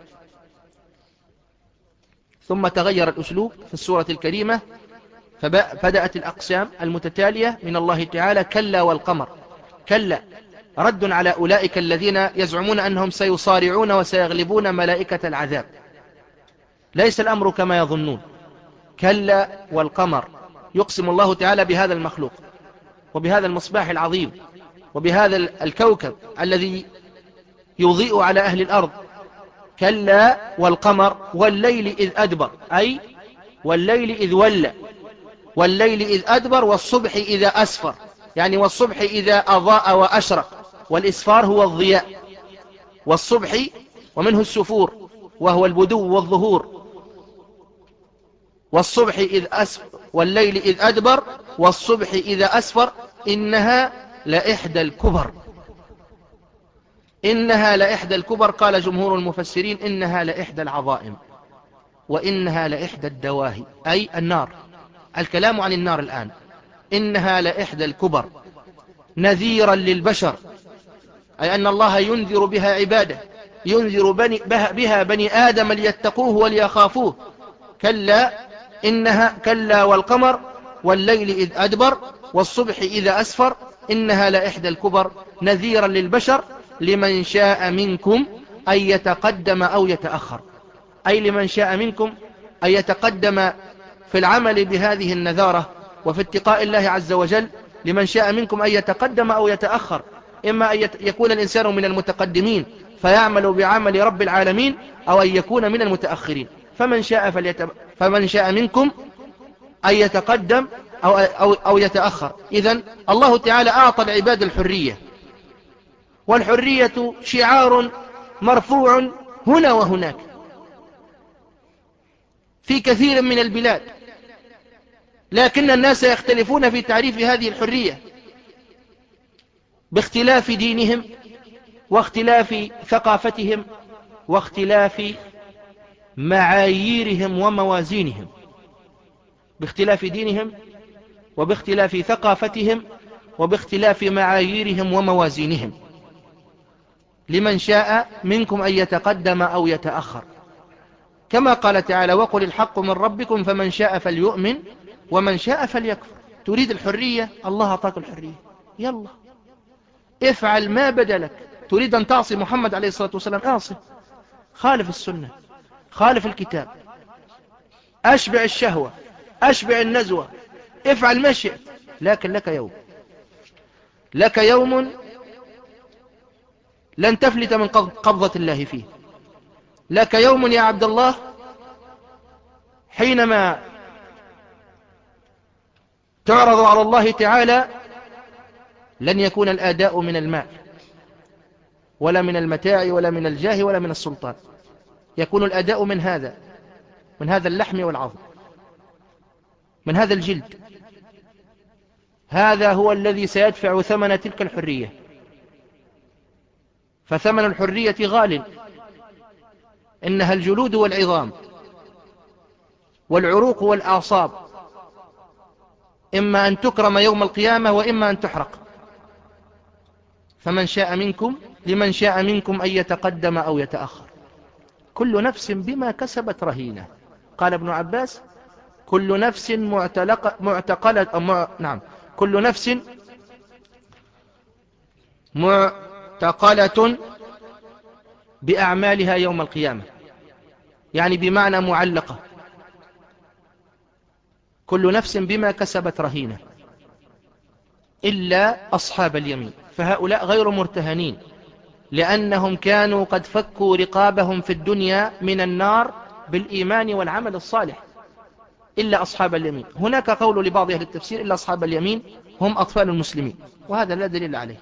ثم تغير الأسلوب في السورة الكريمة، فبدأت الأقسام المتتالية من الله تعالى: كلا والقمر. كلا رد على أولئك الذين يزعمون أنهم سيصارعون وسيغلبون ملائكة العذاب. ليس الأمر كما يظنون. كلا والقمر، يقسم الله تعالى بهذا المخلوق وبهذا المصباح العظيم وبهذا الكوكب الذي يضيء على أهل الأرض. كلا والقمر والليل إذ أدبر، أي والليل إذ ولى، والليل إذ أدبر، والصبح إذا أسفر، يعني والصبح إذا أضاء وأشرق، والإسفار هو الضياء، والصبح ومنه السفور وهو البدو والظهور. والصبح إذ أسفر والليل إذ أدبر والصبح إذا أسفر إنها لإحدى الكبر. إنها لإحدى الكبر، قال جمهور المفسرين إنها لإحدى العظائم، وإنها لإحدى الدواهي، أي النار. الكلام عن النار الآن. إنها لإحدى الكبر نذيرا للبشر، أي أن الله ينذر بها عباده، ينذر بني بها بني آدم ليتقوه وليخافوه. كلا إنها كلا والقمر والليل إذ أدبر والصبح إذا أسفر إنها لإحدى الكبر نذيرا للبشر لمن شاء منكم أن يتقدم أو يتأخر، أي لمن شاء منكم أن يتقدم في العمل بهذه النذارة وفي اتقاء الله عز وجل، لمن شاء منكم أن يتقدم أو يتأخر، إما أن يكون الإنسان من المتقدمين فيعمل بعمل رب العالمين، أو أن يكون من المتأخرين. فمن شاء, فليتب... فمن شاء منكم أن يتقدم أو, أو, أو يتأخر. إذن الله تعالى أعطى العباد الحرية، والحرية شعار مرفوع هنا وهناك في كثير من البلاد، لكن الناس يختلفون في تعريف هذه الحرية باختلاف دينهم واختلاف ثقافتهم واختلاف معاييرهم وموازينهم، باختلاف دينهم وباختلاف ثقافتهم وباختلاف معاييرهم وموازينهم. لمن شاء منكم أن يتقدم أو يتأخر، كما قال تعالى: وقل الحق من ربكم فمن شاء فليؤمن ومن شاء فليكفر. تريد الحرية، الله أعطاك الحرية، يلا افعل ما بدا لك. تريد أن تعصي محمد عليه الصلاة والسلام، اعصي، خالف السنة، خالف الكتاب، أشبع الشهوة، أشبع النزوة، افعل ما شئت، لكن لك يوم، لك يوم لن تفلت من قبضة الله فيه. لك يوم يا عبد الله حينما تعرض على الله تعالى لن يكون الآداء من المال ولا من المتاع ولا من الجاه ولا من السلطان، يكون الأداء من هذا، من هذا اللحم والعظم، من هذا الجلد. هذا هو الذي سيدفع ثمن تلك الحرية، فثمن الحرية غال، إنها الجلود والعظام والعروق والأعصاب، إما أن تكرم يوم القيامة وإما أن تحرق. فمن شاء منكم لمن شاء منكم أن يتقدم أو يتأخر، كل نفس بما كسبت رهينة. قال ابن عباس كل نفس معتلقة معتقلة مع... نعم كل نفس معتقلة بأعمالها يوم القيامة، يعني بمعنى معلقة، كل نفس بما كسبت رهينة إلا أصحاب اليمين، فهؤلاء غير مرتهنين لأنهم كانوا قد فكوا رقابهم في الدنيا من النار بالإيمان والعمل الصالح. إلا أصحاب اليمين، هناك قول لبعض أهل التفسير إلا أصحاب اليمين هم أطفال المسلمين، وهذا لا دليل عليه.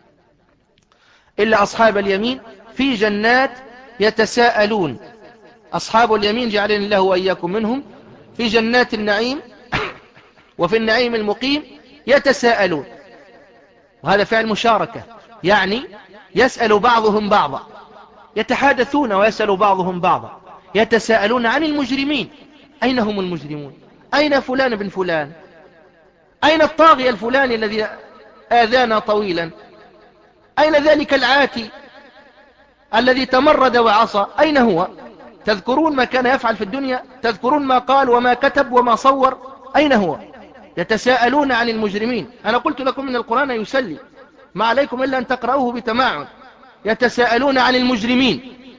إلا أصحاب اليمين في جنات يتساءلون، أصحاب اليمين جعلنا الله وإياكم منهم، في جنات النعيم وفي النعيم المقيم يتساءلون، وهذا فعل مشاركة، يعني يسأل بعضهم بعضا، يتحادثون ويسأل بعضهم بعضا، يتساءلون عن المجرمين، أين هم المجرمون؟ أين فلان بن فلان؟ أين الطاغية الفلاني الذي آذانا طويلا؟ أين ذلك العاتي الذي تمرد وعصى؟ أين هو؟ تذكرون ما كان يفعل في الدنيا؟ تذكرون ما قال وما كتب وما صور؟ أين هو؟ يتساءلون عن المجرمين. أنا قلت لكم من القرآن يسلي، ما عليكم إلا أن تقرأوه بتماعن. يتساءلون عن المجرمين،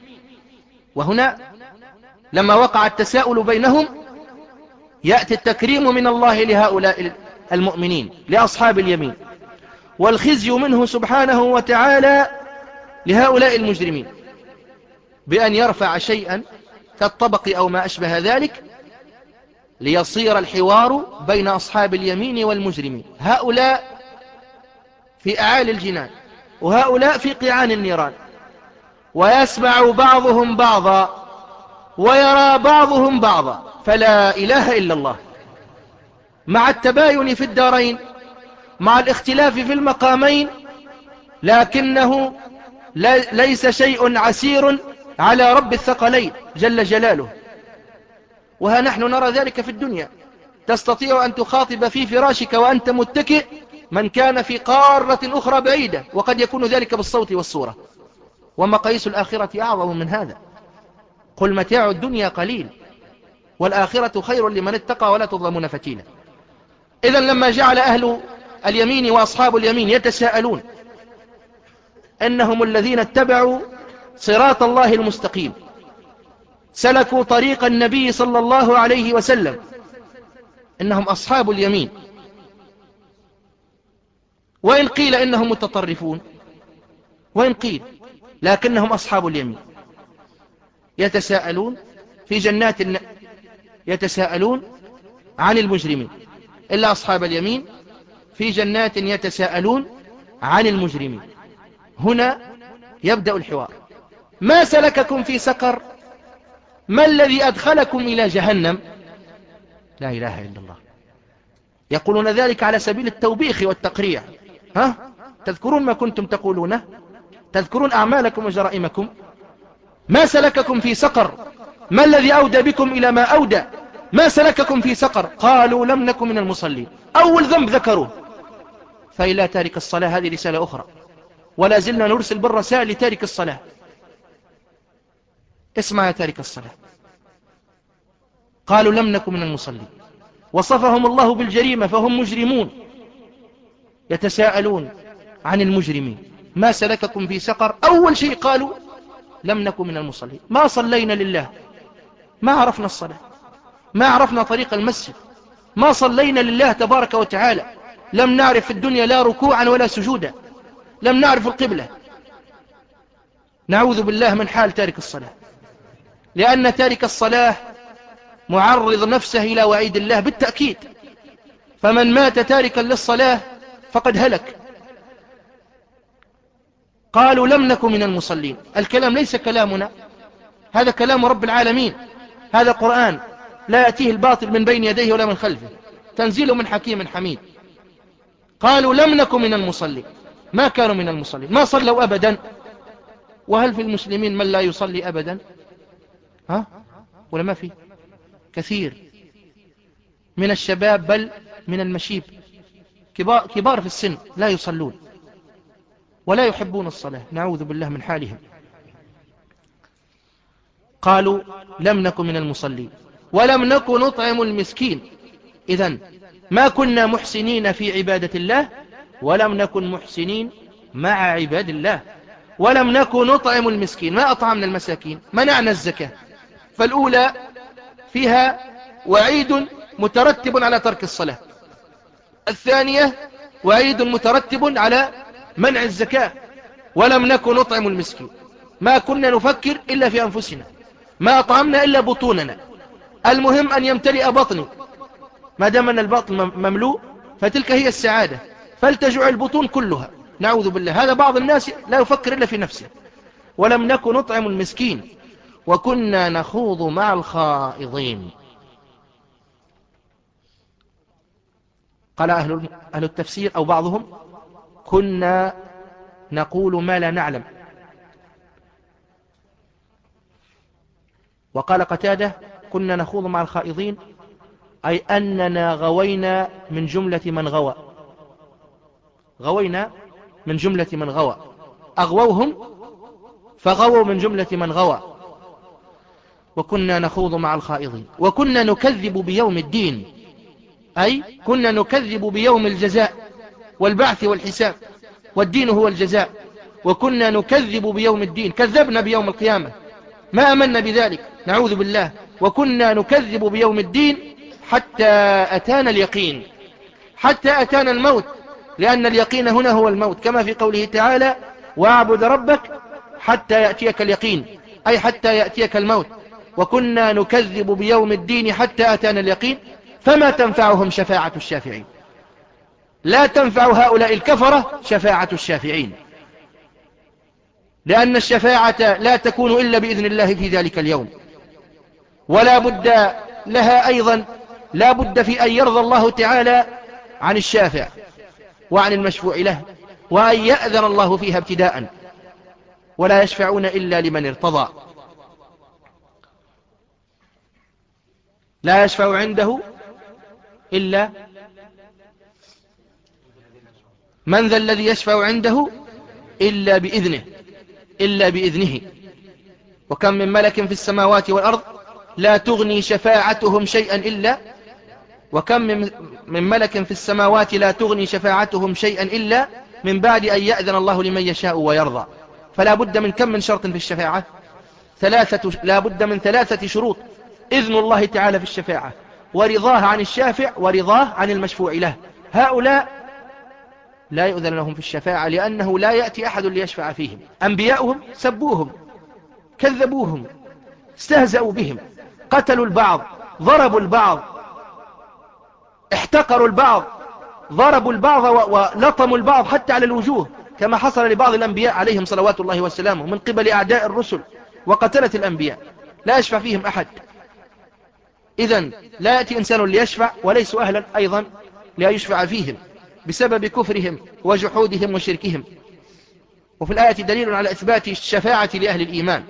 وهنا لما وقع التساؤل بينهم يأتي التكريم من الله لهؤلاء المؤمنين لأصحاب اليمين، والخزي منه سبحانه وتعالى لهؤلاء المجرمين بأن يرفع شيئا كالطبق أو ما أشبه ذلك ليصير الحوار بين أصحاب اليمين والمجرمين، هؤلاء في أعالي الجنان وهؤلاء في قيعان النيران، ويسمع بعضهم بعضا ويرى بعضهم بعضا، فلا إله إلا الله. مع التباين في الدارين، مع الاختلاف في المقامين، لكنه ليس شيء عسير على رب الثقلين جل جلاله. وها نحن نرى ذلك في الدنيا، تستطيع أن تخاطب في فراشك وأنت متكئ من كان في قارة أخرى بعيدة، وقد يكون ذلك بالصوت والصورة، ومقاييس الآخرة أعظم من هذا. قل متاع الدنيا قليل والآخرة خير لمن اتقى ولا تظلمون فتيلا. إذن لما جعل أهل اليمين وأصحاب اليمين يتساءلون أنهم الذين اتبعوا صراط الله المستقيم، سلكوا طريق النبي صلى الله عليه وسلم، إنهم أصحاب اليمين، وإن قيل إنهم متطرفون، وإن قيل لكنهم أصحاب اليمين. يتساءلون في جنات الن... يتساءلون عن المجرمين، إلا أصحاب اليمين في جنات يتساءلون عن المجرمين. هنا يبدأ الحوار. ما سلككم في سقر؟ ما الذي أدخلكم إلى جهنم؟ لا إله إلا الله. يقولون ذلك على سبيل التوبيخ والتقريع. ها؟ تذكرون ما كنتم تقولونه؟ تذكرون أعمالكم وجرائمكم؟ ما سلككم في سقر؟ ما الذي أودى بكم إلى ما أودى؟ ما سلككم في سقر؟ قالوا لم نكن من المصلين. أول ذنب ذكروه. فإلا تارك الصلاة، هذه رسالة أخرى، ولا زلنا نرسل بالرسائل لتارك الصلاة. اسمع يا تارك الصلاة، قالوا لم نكن من المصلين وصفهم الله بالجريمة فهم مجرمون. يتساءلون عن المجرمين ما سلككم في سقر؟ أول شيء قالوا لم نكن من المصلين. ما صلينا لله، ما عرفنا الصلاة، ما عرفنا طريق المسجد، ما صلينا لله تبارك وتعالى، لم نعرف في الدنيا لا ركوعا ولا سجودا، لم نعرف القبلة. نعوذ بالله من حال تارك الصلاة، لأن تارك الصلاة معرض نفسه إلى وعيد الله بالتأكيد. فمن مات تاركا للصلاة فقد هلك. قالوا لم نكن من المصلين. الكلام ليس كلامنا، هذا كلام رب العالمين، هذا قرآن لا يأتيه الباطل من بين يديه ولا من خلفه، تنزيل من حكيم حميد. قالوا لم نكن من المصلين، ما كانوا من المصلين، ما صلوا أبدا. وهل في المسلمين من لا يصلي أبدا؟ ها؟ ولا ما في؟ كثير من الشباب بل من المشيب، كبار, كبار في السن لا يصلون ولا يحبون الصلاة، نعوذ بالله من حالهم. قالوا لم نكن من المصلين ولم نكن نطعم المسكين. إذن ما كنا محسنين في عبادة الله، ولم نكن محسنين مع عباد الله، ولم نكن نطعم المسكين، ما أطعمنا المساكين، منعنا الزكاة. فالأولى فيها وعيد مترتب على ترك الصلاة، الثانية وعيد مترتب على منع الزكاة. ولم نكن نطعم المسكين، ما كنا نفكر إلا في أنفسنا، ما أطعمنا إلا بطوننا، المهم أن يمتلئ بطني، ما دام أن البطن مملوء فتلك هي السعادة، فلتجع البطون كلها، نعوذ بالله. هذا بعض الناس لا يفكر إلا في نفسه. ولم نكن نطعم المسكين وكنا نخوض مع الخائضين. قال أهل أهل التفسير أو بعضهم كنا نقول ما لا نعلم. وقال قتادة كنا نخوض مع الخائضين، أي أننا غوينا من جملة من غوى، غوينا من جملة من غوى، أغووهم فغووا من جملة من غوى. وكنا نخوض مع الخائضين وكنا نكذب بيوم الدين، أي كنا نكذب بيوم الجزاء والبعث والحساب، والدين هو الجزاء. وكنا نكذب بيوم الدين، كذبنا بيوم القيامة، ما أمنا بذلك، نعوذ بالله. وكنا نكذب بيوم الدين حتى أتانا اليقين، حتى أتانا الموت، لأن اليقين هنا هو الموت، كما في قوله تعالى واعبد ربك حتى يأتيك اليقين، أي حتى يأتيك الموت. وكنا نكذب بيوم الدين حتى أتانا اليقين فما تنفعهم شفاعة الشافعين. لا تنفع هؤلاء الكفرة شفاعة الشافعين، لأن الشفاعة لا تكون إلا بإذن الله في ذلك اليوم. ولا بد لها أيضا، لا بد في أن يرضى الله تعالى عن الشافع وعن المشفوع له، وأن يأذن الله فيها ابتداء، ولا يشفعون إلا لمن ارتضى. لا يشفع عنده إلا من ذا الذي يشفع عنده إلا بإذنه، إلا بإذنه. وكم من ملك في السماوات والأرض لا تغني شفاعتهم شيئا إلا وكم من ملك في السماوات لا تغني شفاعتهم شيئا إلا من بعد أن يأذن الله لمن يشاء ويرضى. فلا بد من كم من شرط في الشفاعة؟ ثلاثة، لا بد من ثلاثة شروط: إذن الله تعالى في الشفاعة، ورضاه عن الشافع، ورضاه عن المشفوع له. هؤلاء لا يؤذن لهم في الشفاعة، لأنه لا يأتي أحد ليشفع فيهم. أنبياؤهم سبوهم، كذبوهم، استهزأوا بهم، قتلوا البعض، ضربوا البعض، احتقروا البعض، ضربوا البعض ولطموا البعض حتى على الوجوه، كما حصل لبعض الأنبياء عليهم صلوات الله وسلامه من قبل أعداء الرسل وقتلة الأنبياء، لا يشفع فيهم أحد. إذن لا يأتي إنسان ليشفع وليسوا أهلا أيضا ليشفع فيهم بسبب كفرهم وجحودهم وشركهم. وفي الآية دليل على إثبات الشفاعة لأهل الإيمان.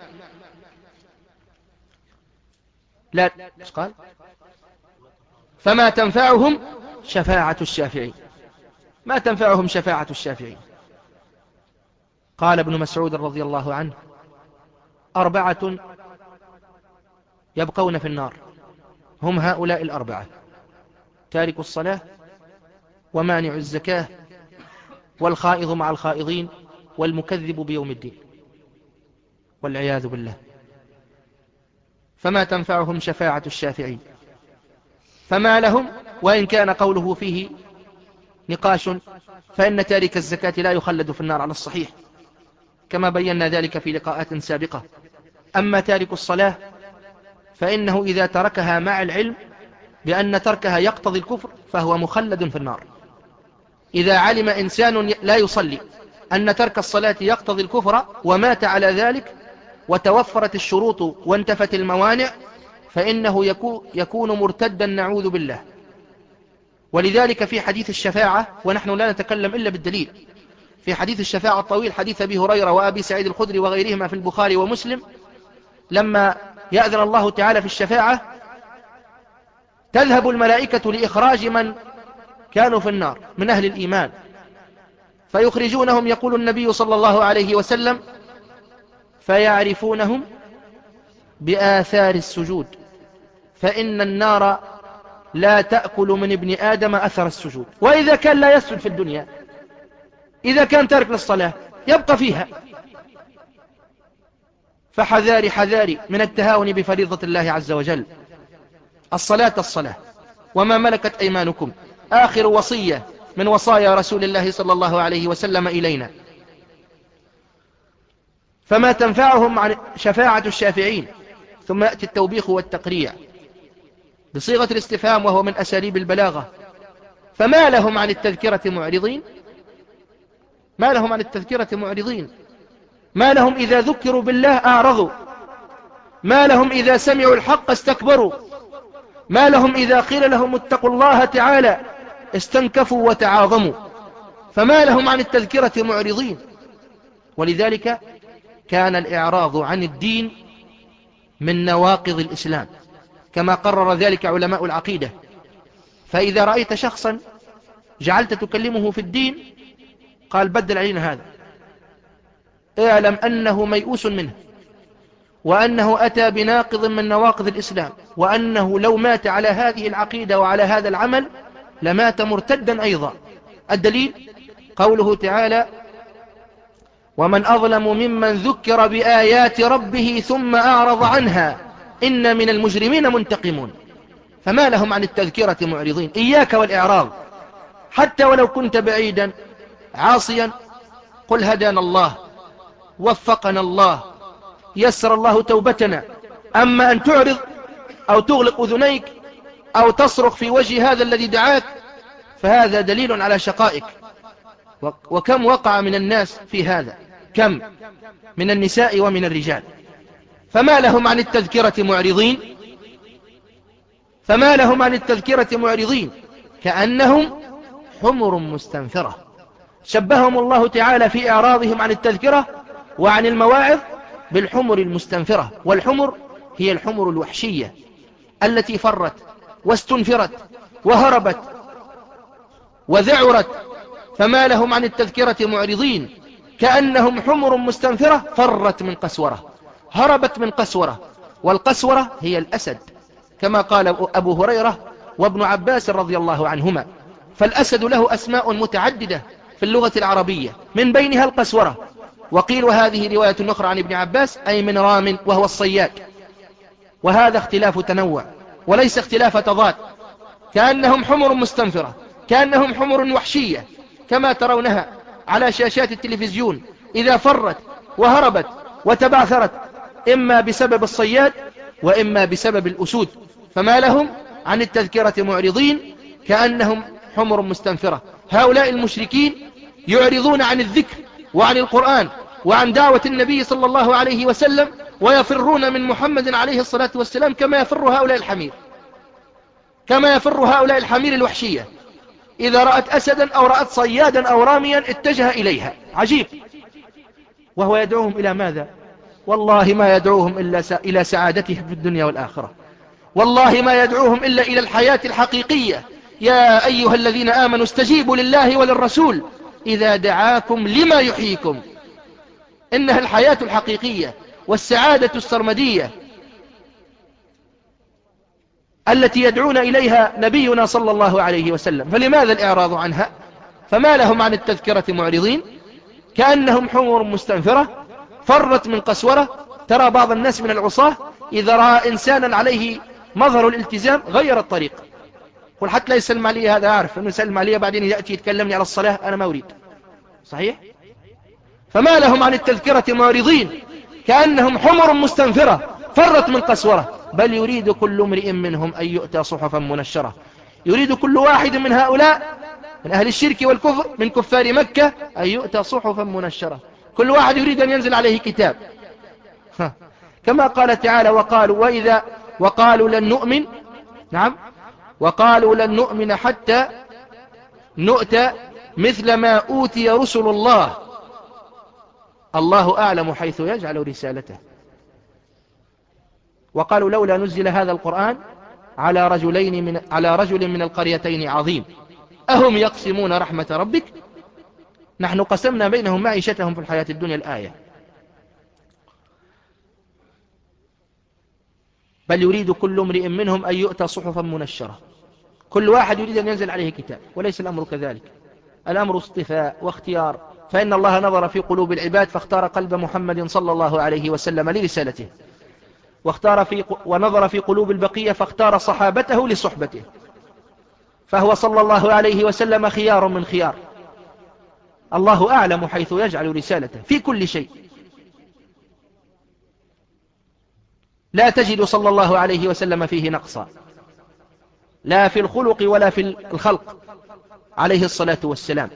لا قال فما تنفعهم شفاعة الشافعين، ما تنفعهم شفاعة الشافعين. قال ابن مسعود رضي الله عنه أربعة يبقون في النار، هم هؤلاء الأربعة: تارك الصلاة ومانع الزكاة والخائض مع الخائضين والمكذب بيوم الدين والعياذ بالله، فما تنفعهم شفاعة الشافعين. فما لهم، وإن كان قوله فيه نقاش، فإن تارك الزكاة لا يخلد في النار على الصحيح كما بينا ذلك في لقاءات سابقة. أما تارك الصلاة فإنه إذا تركها مع العلم بأن تركها يقتضي الكفر فهو مخلد في النار. إذا علم إنسان لا يصلي أن ترك الصلاة يقتضي الكفر ومات على ذلك وتوفرت الشروط وانتفت الموانع فإنه يكون مرتدا نعوذ بالله. ولذلك في حديث الشفاعة، ونحن لا نتكلم إلا بالدليل، في حديث الشفاعة الطويل حديث أبي هريرة وأبي سعيد الخدري وغيرهما في البخاري ومسلم، لما يأذن الله تعالى في الشفاعة تذهب الملائكة لإخراج من كانوا في النار من أهل الإيمان فيخرجونهم، يقول النبي صلى الله عليه وسلم: فيعرفونهم بآثار السجود، فإن النار لا تأكل من ابن آدم أثر السجود. وإذا كان لا يسجد في الدنيا، إذا كان تارك للصلاة يبقى فيها، فحذاري حذاري من التهاون بفريضة الله عز وجل. الصلاة الصلاة وما ملكت أيمانكم، آخر وصية من وصايا رسول الله صلى الله عليه وسلم إلينا. فما تنفعهم عن شفاعة الشافعين. ثم يأتي التوبيخ والتقريع بصيغة الاستفهام وهو من أساليب البلاغة. فما لهم عن التذكرة معرضين، ما لهم عن التذكرة معرضين، ما لهم إذا ذكروا بالله أعرضوا، ما لهم إذا سمعوا الحق استكبروا، ما لهم إذا قيل لهم اتقوا الله تعالى استنكفوا وتعاظموا. فما لهم عن التذكرة معرضين. ولذلك كان الإعراض عن الدين من نواقض الإسلام كما قرر ذلك علماء العقيدة. فإذا رأيت شخصا جعلت تكلمه في الدين قال بدل علينا هذا، اعلم أنه ميؤوس منه، وأنه أتى بناقض من نواقض الإسلام، وأنه لو مات على هذه العقيدة وعلى هذا العمل لمات مرتدا أيضا. الدليل قوله تعالى: ومن أظلم ممن ذكر بآيات ربه ثم أعرض عنها إن من المجرمين منتقمون. فما لهم عن التذكرة معرضين. إياك والإعراض، حتى ولو كنت بعيدا عاصيا قل هدانا الله، وفقنا الله، يسر الله توبتنا. أما أن تعرض أو تغلق أذنيك أو تصرخ في وجه هذا الذي دعاك فهذا دليل على شقائك. وكم وقع من الناس في هذا، كم من النساء ومن الرجال. فما لهم عن التذكرة معرضين، فما لهم عن التذكرة معرضين كأنهم حمر مستنفرة. شبههم الله تعالى في إعراضهم عن التذكرة وعن المواعظ بالحمر المستنفرة. والحمر هي الحمر الوحشية التي فرت واستنفرت وهربت وذعرت. فما لهم عن التذكرة معرضين كأنهم حمر مستنفرة فرت من قسورة، هربت من قسورة. والقسورة هي الأسد كما قال أبو هريرة وابن عباس رضي الله عنهما. فالأسد له أسماء متعددة في اللغة العربية، من بينها القسورة. وقيل وهذه رواية أخرى عن ابن عباس أي من رام وهو الصياد. وهذا اختلاف تنوع وليس اختلاف تضاد. كأنهم حمر مستنفرة، كأنهم حمر وحشية كما ترونها على شاشات التلفزيون إذا فرت وهربت وتبعثرت إما بسبب الصياد وإما بسبب الأسود. فما لهم عن التذكرة معرضين كأنهم حمر مستنفرة. هؤلاء المشركين يعرضون عن الذكر وعن القرآن وعن دعوة النبي صلى الله عليه وسلم ويفرون من محمد عليه الصلاة والسلام كما يفر هؤلاء الحمير، كما يفر هؤلاء الحمير الوحشية إذا رأت أسدا أو رأت صيادا أو راميا اتجه إليها. عجيب. وهو يدعوهم إلى ماذا؟ والله ما يدعوهم إلا إلى سعادتهم في الدنيا والآخرة. والله ما يدعوهم إلا إلى الحياة الحقيقية. يا أيها الذين آمنوا استجيبوا لله وللرسول إذا دعاكم لما يحييكم. إنها الحياة الحقيقية والسعادة السرمدية. التي يدعون إليها نبينا صلى الله عليه وسلم، فلماذا الإعراض عنها؟ فما لهم عن التذكرة معرضين كأنهم حمر مستنفرة فرت من قسورة. ترى بعض الناس من العصاة إذا رأى إنسانا عليه مظهر الالتزام غير الطريق، قل حتى لا يسلم علي، هذا أعرف أنه يسلم علي بعدين يأتي يتكلمني على الصلاة، أنا ما أريد. صحيح؟ فما لهم عن التذكرة معرضين كأنهم حمر مستنفرة فرت من قسورة، بل يريد كل امرئ منهم أن يؤتى صحفا منشرة. يريد كل واحد من هؤلاء من أهل الشرك والكفر من كفار مكة أن يؤتى صحفا منشرة، كل واحد يريد أن ينزل عليه كتاب. كما قال تعالى وقالوا وإذا وقالوا لن نؤمن، نعم، وقالوا لن نؤمن حتى نؤتى مثل ما أوتي رسل الله، الله أعلم حيث يجعل رسالته. وقالوا لولا نزل هذا القرآن على رجلين من على رجل من القريتين عظيم أهم يقسمون رحمة ربك نحن قسمنا بينهم معيشتهم في الحياة الدنيا الآية. بل يريد كل امرئ منهم أن يؤتى صحفا منشرة، كل واحد يريد أن ينزل عليه كتاب، وليس الأمر كذلك. الأمر اصطفاء واختيار، فإن الله نظر في قلوب العباد فاختار قلب محمد صلى الله عليه وسلم لرسالته، واختار في ونظر في قلوب البقية فاختار صحابته لصحبته، فهو صلى الله عليه وسلم خيار من خيار. الله أعلم حيث يجعل رسالته في كل شيء. لا تجد صلى الله عليه وسلم فيه نقصا، لا في الخلق ولا في الخلق عليه الصلاة والسلام.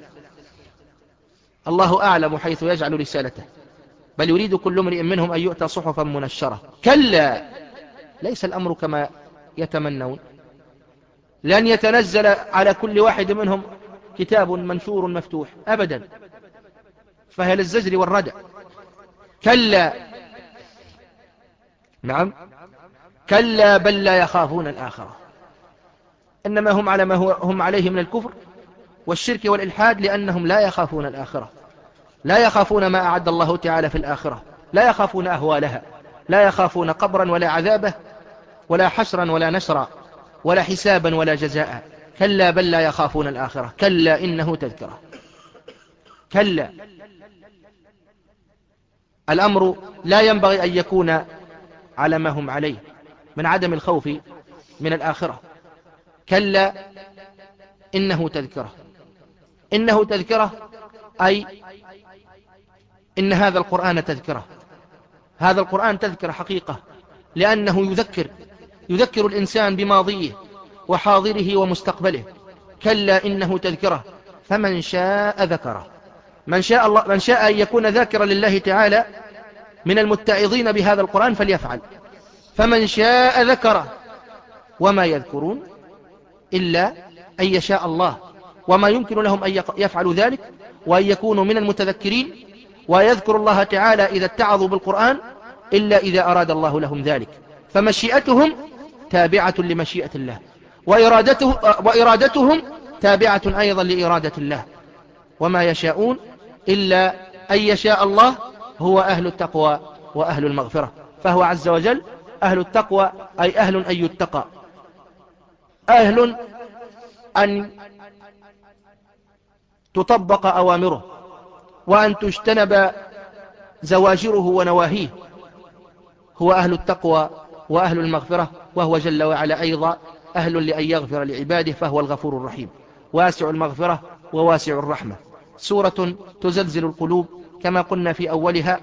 الله أعلم حيث يجعل رسالته. بل يريد كل امرئ منهم أن يؤتى صحفا منشرة. كلا، ليس الأمر كما يتمنون، لن يتنزل على كل واحد منهم كتاب منشور مفتوح أبدا، فهي للزجر والردع. كلا، نعم، كلا بل لا يخافون الآخرة، إنما هم على ما هو هم عليه من الكفر والشرك والإلحاد، لأنهم لا يخافون الآخرة، لا يخافون ما أعد الله تعالى في الآخرة، لا يخافون أهوالها، لا يخافون قبرا ولا عذابه ولا حشرا ولا نشرا ولا حسابا ولا جزاء. كلا بل لا يخافون الآخرة، كلا إنه تذكرة. كلا، الأمر لا ينبغي أن يكون على ما هم عليه من عدم الخوف من الآخرة. كلا إنه تذكرة. إنه تذكرة أي إن هذا القرآن تذكرة. هذا القرآن تذكرة حقيقة، لأنه يذكر يذكر الإنسان بماضيه وحاضره ومستقبله. كلا إنه تذكرة فمن شاء ذكره. من شاء الله من شاء أن يكون ذاكرا لله تعالى من المتعظين بهذا القرآن فليفعل، فمن شاء ذكره. وما يذكرون إلا أن يشاء الله، وما يمكن لهم أن يفعلوا ذلك وأن يكونوا من المتذكرين ويذكر الله تعالى إذا اتعظوا بالقرآن إلا إذا أراد الله لهم ذلك. فمشيئتهم تابعة لمشيئة الله، وإرادته وإرادتهم تابعة أيضا لإرادة الله. وما يشاءون إلا أن يشاء الله، هو أهل التقوى وأهل المغفرة. فهو عز وجل أهل التقوى أي أهل أن يتقى، أهل أن تطبق أوامره وأن تجتنب زواجره ونواهيه. هو أهل التقوى وأهل المغفرة، وهو جل وعلا أيضا أهل لأن يغفر لعباده، فهو الغفور الرحيم واسع المغفرة وواسع الرحمة. سورة تزلزل القلوب كما قلنا في أولها.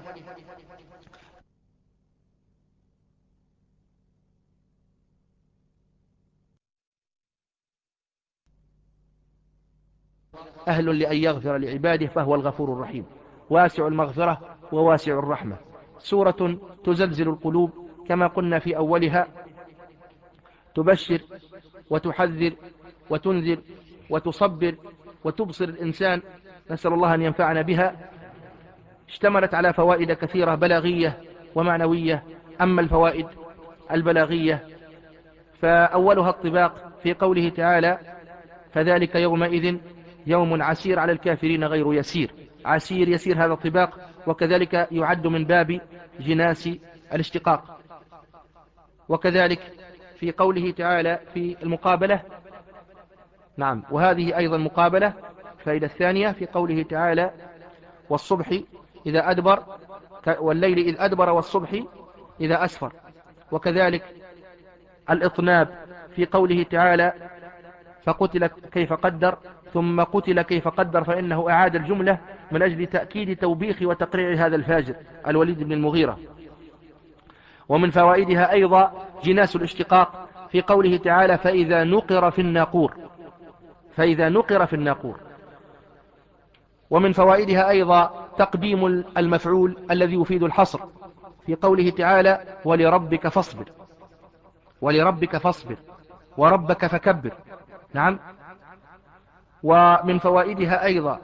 أهل لأن يغفر لعباده، فهو الغفور الرحيم واسع المغفرة وواسع الرحمة. سورة تزلزل القلوب كما قلنا في أولها، تبشر وتحذر وتنذر وتصبر وتبصر الإنسان، نسأل الله أن ينفعنا بها. اشتملت على فوائد كثيرة بلاغية ومعنوية. أما الفوائد البلاغية فأولها الطباق في قوله تعالى فذلك يومئذ يوم عسير على الكافرين غير يسير. عسير يسير هذا الطباق، وكذلك يعد من باب جناس الاشتقاق. وكذلك في قوله تعالى في المقابلة. نعم، وهذه أيضا مقابلة. الفائدة الثانية في قوله تعالى والصبح إذا أدبر والليل إذ أدبر والصبح إذا أسفر. وكذلك الإطناب في قوله تعالى فقتل كيف قدر ثم قتل كيف قدر، فإنه أعاد الجملة من أجل تأكيد توبيخ وتقريع هذا الفاجر الوليد بن المغيرة. ومن فوائدها أيضا جناس الاشتقاق في قوله تعالى فإذا نقر في الناقور، فإذا نقر في الناقور. ومن فوائدها أيضا تقديم المفعول الذي يفيد الحصر في قوله تعالى ولربك فاصبر، ولربك فاصبر وربك فكبر. نعم. ومن فوائدها أيضا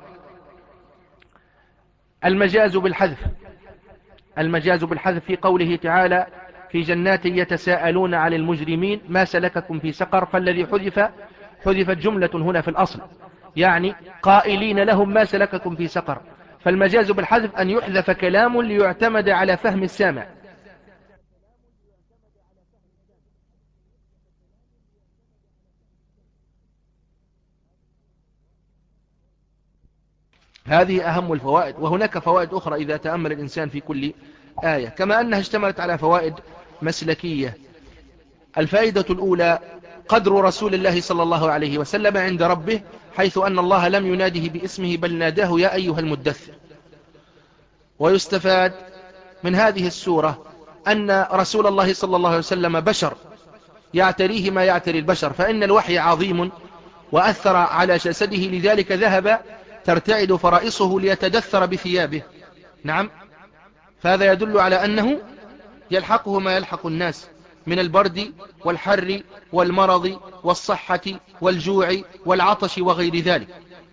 المجاز بالحذف، المجاز بالحذف في قوله تعالى في جنات يتساءلون عن المجرمين ما سلككم في سقر، فالذي حذف حذفت جملة هنا في الأصل، يعني قائلين لهم ما سلككم في سقر، فالمجاز بالحذف أن يحذف كلام ليعتمد على فهم السامع. هذه أهم الفوائد، وهناك فوائد أخرى إذا تأمل الإنسان في كل آية، كما أنها اشتملت على فوائد مسلكية. الفائدة الأولى قدر رسول الله صلى الله عليه وسلم عند ربه، حيث أن الله لم يناده باسمه بل ناداه يا أيها المدثر. ويستفاد من هذه السورة أن رسول الله صلى الله عليه وسلم بشر يعتريه ما يعتري البشر، فإن الوحي عظيم وأثر على جسده، لذلك ذهب ترتعد فرائصه ليتدثر بثيابه. نعم، فهذا يدل على أنه يلحقه ما يلحق الناس من البرد والحر والمرض والصحة والجوع والعطش وغير ذلك.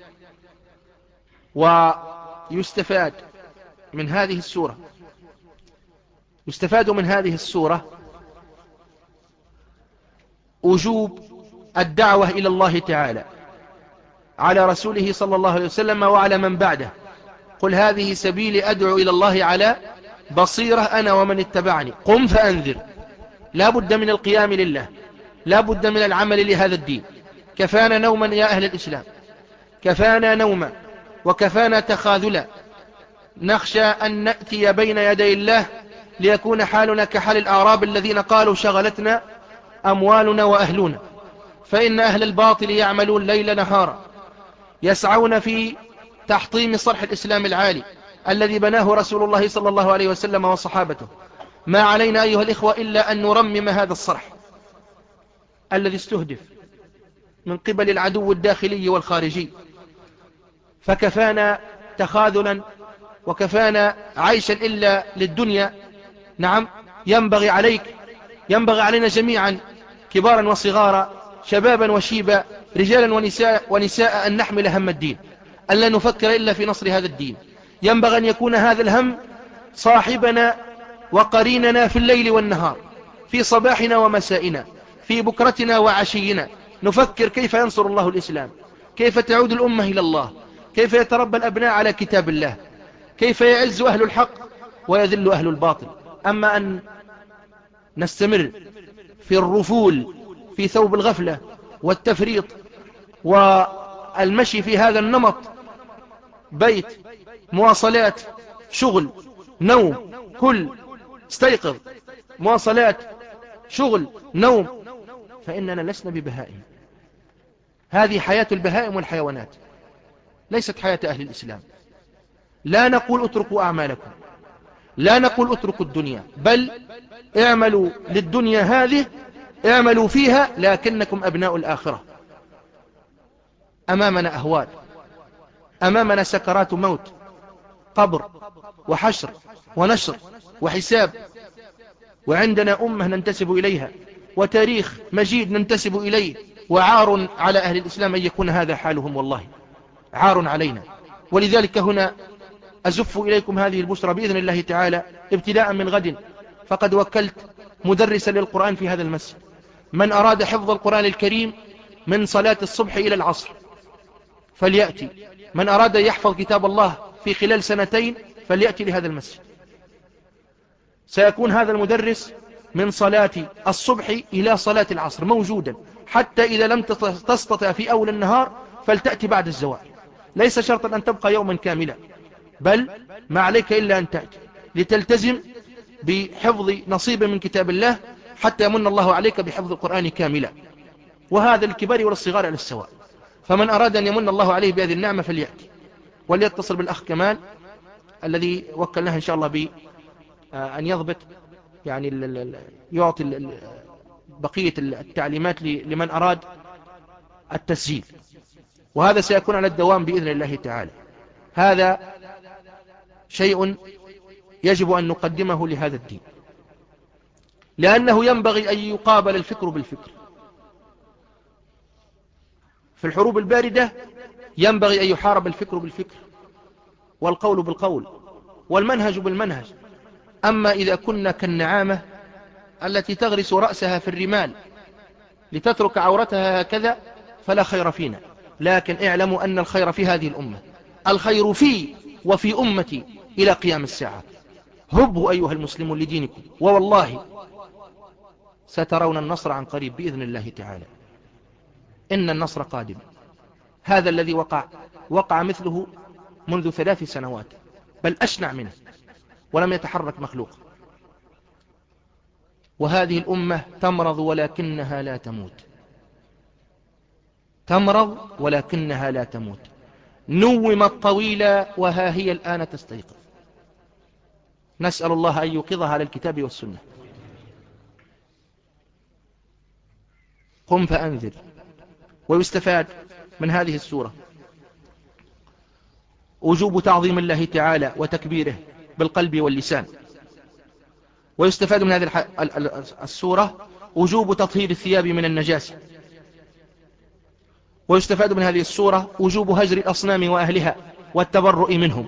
ويستفاد من هذه السورة يستفاد من هذه السورة وجوب الدعوة إلى الله تعالى على رسوله صلى الله عليه وسلم وعلى من بعده. قل هذه سبيلي أدعو إلى الله على بصيرة أنا ومن اتبعني قم فأنذر. لا بد من القيام لله، لا بد من العمل لهذا الدين. كفانا نوما يا أهل الإسلام، كفانا نوما وكفانا تخاذلا، نخشى أن نأتي بين يدي الله ليكون حالنا كحال الأعراب الذين قالوا شغلتنا أموالنا وأهلنا. فإن أهل الباطل يعملون ليل نهارا يسعون في تحطيم صرح الإسلام العالي الذي بناه رسول الله صلى الله عليه وسلم وصحابته. ما علينا أيها الإخوة إلا أن نرمم هذا الصرح الذي استهدف من قبل العدو الداخلي والخارجي. فكفانا تخاذلا وكفانا عيشا إلا للدنيا. نعم، ينبغي عليك ينبغي علينا جميعا كبارا وصغارا شبابا وشيبا رجالا ونساء, ونساء أن نحمل هم الدين، أن لا نفكر إلا في نصر هذا الدين. ينبغي أن يكون هذا الهم صاحبنا وقريننا في الليل والنهار، في صباحنا ومسائنا، في بكرتنا وعشينا. نفكر كيف ينصر الله الإسلام، كيف تعود الأمة إلى الله، كيف يتربى الأبناء على كتاب الله، كيف يعز أهل الحق ويذل أهل الباطل. أما أن نستمر في الرفول في ثوب الغفلة والتفريط والمشي في هذا النمط، بيت مواصلات شغل نوم كل استيقظ مواصلات شغل نوم، فإننا لسنا ببهائم. هذه حياة البهائم والحيوانات، ليست حياة أهل الإسلام. لا نقول اتركوا أعمالكم، لا نقول اتركوا الدنيا، بل اعملوا للدنيا هذه، اعملوا فيها لكنكم أبناء الآخرة. أمامنا أهوال، أمامنا سكرات موت، قبر وحشر ونشر وحساب، وعندنا أمة ننتسب إليها وتاريخ مجيد ننتسب إليه. وعار على أهل الإسلام أن يكون هذا حالهم، والله عار علينا. ولذلك هنا أزف إليكم هذه البشرى بإذن الله تعالى. ابتداء من غد فقد وكلت مدرسا للقرآن في هذا المسجد، من أراد حفظ القرآن الكريم من صلاة الصبح إلى العصر فليأتي، من أراد يحفظ كتاب الله في خلال سنتين فليأتي لهذا المسجد. سيكون هذا المدرس من صلاة الصبح إلى صلاة العصر موجودا، حتى إذا لم تستطع في أول النهار فلتأتي بعد الزوال. ليس شرطا أن تبقى يوما كاملا، بل ما عليك إلا أن تأتي لتلتزم بحفظ نصيب من كتاب الله حتى يمن الله عليك بحفظ القرآن كاملا، وهذا الكبار والصغار على السواء. فمن أراد أن يمن الله عليه بهذه النعمة فليأتي، وليتصل بالأخ كمال الذي وكلناه إن شاء الله بأن يضبط يعني يعطي بقية التعليمات لمن أراد التسجيل، وهذا سيكون على الدوام بإذن الله تعالى. هذا شيء يجب أن نقدمه لهذا الدين، لأنه ينبغي أن يقابل الفكر بالفكر. في الحروب الباردة ينبغي أن يحارب الفكر بالفكر، والقول بالقول، والمنهج بالمنهج. أما إذا كنا كالنعامة التي تغرس رأسها في الرمال لتترك عورتها هكذا فلا خير فينا. لكن اعلموا أن الخير في هذه الأمة، الخير في وفي أمتي إلى قيام الساعة. هبوا أيها المسلمون لدينكم، ووالله سترون النصر عن قريب بإذن الله تعالى. إن النصر قادم. هذا الذي وقع وقع مثله منذ ثلاث سنوات، بل أشنع منه، ولم يتحرك مخلوق. وهذه الأمة تمرض ولكنها لا تموت، تمرض ولكنها لا تموت. نومت طويلا وها هي الآن تستيقظ. نسأل الله أن يوقظها على الكتاب والسنة. قم فأنذر. ويستفاد من هذه السورة وجوب تعظيم الله تعالى وتكبيره بالقلب واللسان. ويستفاد من هذه السورة وجوب تطهير الثياب من النجاسة. ويستفاد من هذه السورة وجوب هجر الأصنام وأهلها والتبرؤ منهم.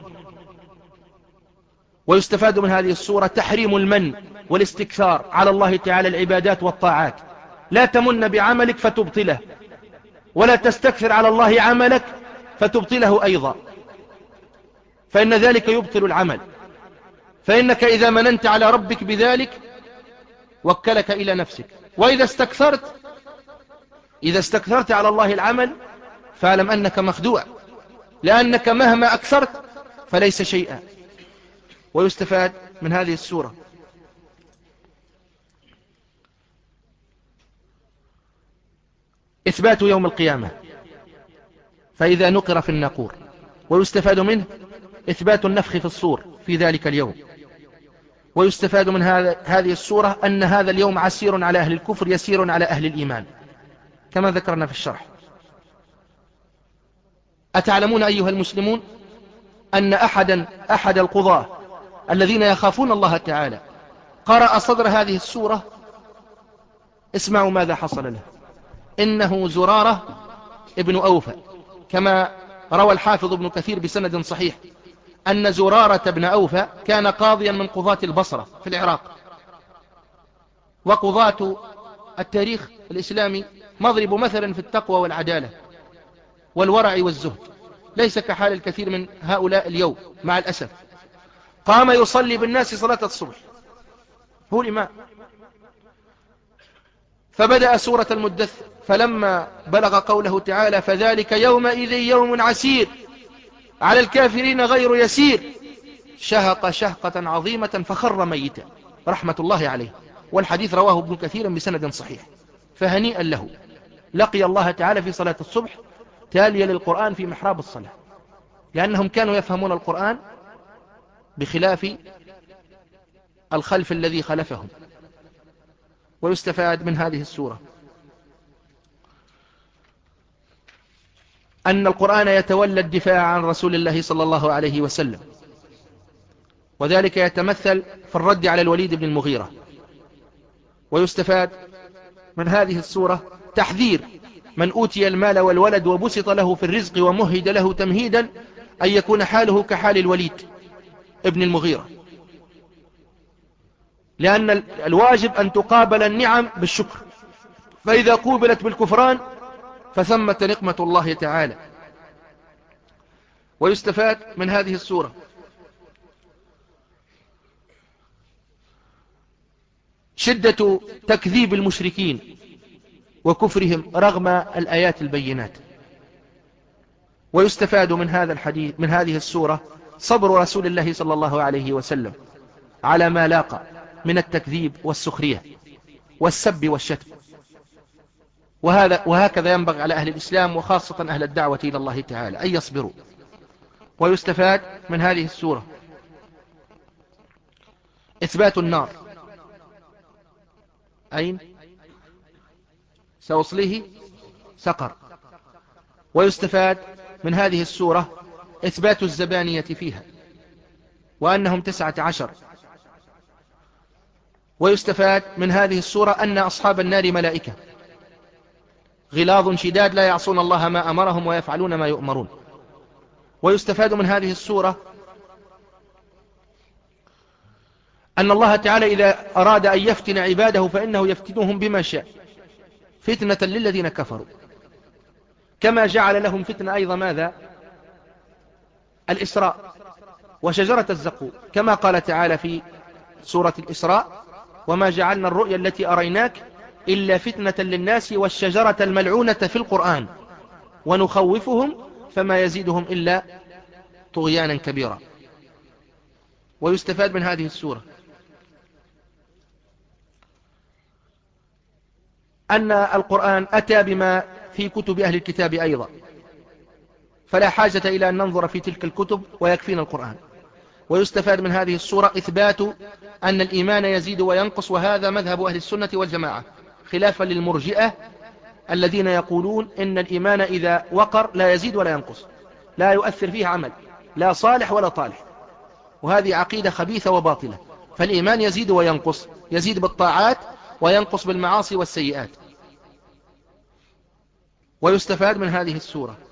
ويستفاد من هذه السورة تحريم المن والاستكثار على الله تعالى العبادات والطاعات. لا تمن بعملك فتبطله، ولا تستكثر على الله عملك فتبطله أيضا، فإن ذلك يبطل العمل. فإنك إذا مننت على ربك بذلك وكلك إلى نفسك. وإذا استكثرت إذا استكثرت على الله العمل فاعلم أنك مخدوع، لأنك مهما أكثرت فليس شيئا. ويستفاد من هذه السورة إثبات يوم القيامة، فإذا نقر في الناقور. ويستفاد منه إثبات النفخ في الصور في ذلك اليوم. ويستفاد من هذه السورة أن هذا اليوم عسير على أهل الكفر يسير على أهل الإيمان، كما ذكرنا في الشرح. أتعلمون أيها المسلمون أن أحدا أحد القضاة الذين يخافون الله تعالى قرأ صدر هذه السورة؟ اسمعوا ماذا حصل له. إنه زرارة ابن أوفى، كما روى الحافظ ابن كثير بسند صحيح أن زرارة ابن أوفى كان قاضيا من قضاة البصرة في العراق. وقضاة التاريخ الإسلامي مضرب مثلا في التقوى والعدالة والورع والزهد، ليس كحال الكثير من هؤلاء اليوم مع الأسف. قام يصلي بالناس صلاة الصبح، هو الإمام. فبدأ سورة المدثر، فلما بلغ قوله تعالى فذلك يومئذ يوم عسير على الكافرين غير يسير، شهق شهقة عظيمة فخر ميتا رحمة الله عليه. والحديث رواه ابن كثير بسند صحيح. فهنيئا له، لقي الله تعالى في صلاة الصبح تاليا للقرآن في محراب الصلاة، لأنهم كانوا يفهمون القرآن بخلاف الخلف الذي خلفهم. ويستفاد من هذه السورة أن القرآن يتولى الدفاع عن رسول الله صلى الله عليه وسلم، وذلك يتمثل في الرد على الوليد بن المغيرة. ويستفاد من هذه السورة تحذير من أوتي المال والولد وبسط له في الرزق ومهد له تمهيدا أن يكون حاله كحال الوليد ابن المغيرة، لأن الواجب أن تقابل النعم بالشكر، فإذا قوبلت بالكفران فثمة نقمة الله تعالى. ويستفاد من هذه السورة شدة تكذيب المشركين وكفرهم رغم الآيات البينات. ويستفاد من هذا الحديث من هذه السورة صبر رسول الله صلى الله عليه وسلم على ما لاقى من التكذيب والسخرية والسب والشتم، وهذا وهكذا ينبغي على أهل الإسلام وخاصة أهل الدعوة إلى الله تعالى أن يصبروا. ويستفاد من هذه السورة إثبات النار. أين سأصليه سقر. ويستفاد من هذه السورة إثبات الزبانية فيها وأنهم تسعة عشر. ويستفاد من هذه السورة أن أصحاب النار ملائكة غلاظ شداد لا يعصون الله ما أمرهم ويفعلون ما يؤمرون. ويستفاد من هذه السورة أن الله تعالى إذا أراد أن يفتن عباده فإنه يفتنهم بما شاء فتنة للذين كفروا، كما جعل لهم فتنة أيضا ماذا؟ الإسراء وشجرة الزقوم، كما قال تعالى في سورة الإسراء: وما جعلنا الرؤيا التي أريناك إلا فتنة للناس والشجرة الملعونة في القرآن ونخوفهم فما يزيدهم إلا طغيانا كبيرا. ويستفاد من هذه السورة أن القرآن أتى بما في كتب أهل الكتاب أيضا، فلا حاجة إلى أن ننظر في تلك الكتب ويكفينا القرآن. ويستفاد من هذه السورة إثبات أن الإيمان يزيد وينقص، وهذا مذهب أهل السنة والجماعة، خلافا للمرجئة الذين يقولون إن الإيمان إذا وقر لا يزيد ولا ينقص، لا يؤثر فيه عمل لا صالح ولا طالح، وهذه عقيدة خبيثة وباطلة. فالإيمان يزيد وينقص، يزيد بالطاعات وينقص بالمعاصي والسيئات. ويستفاد من هذه السورة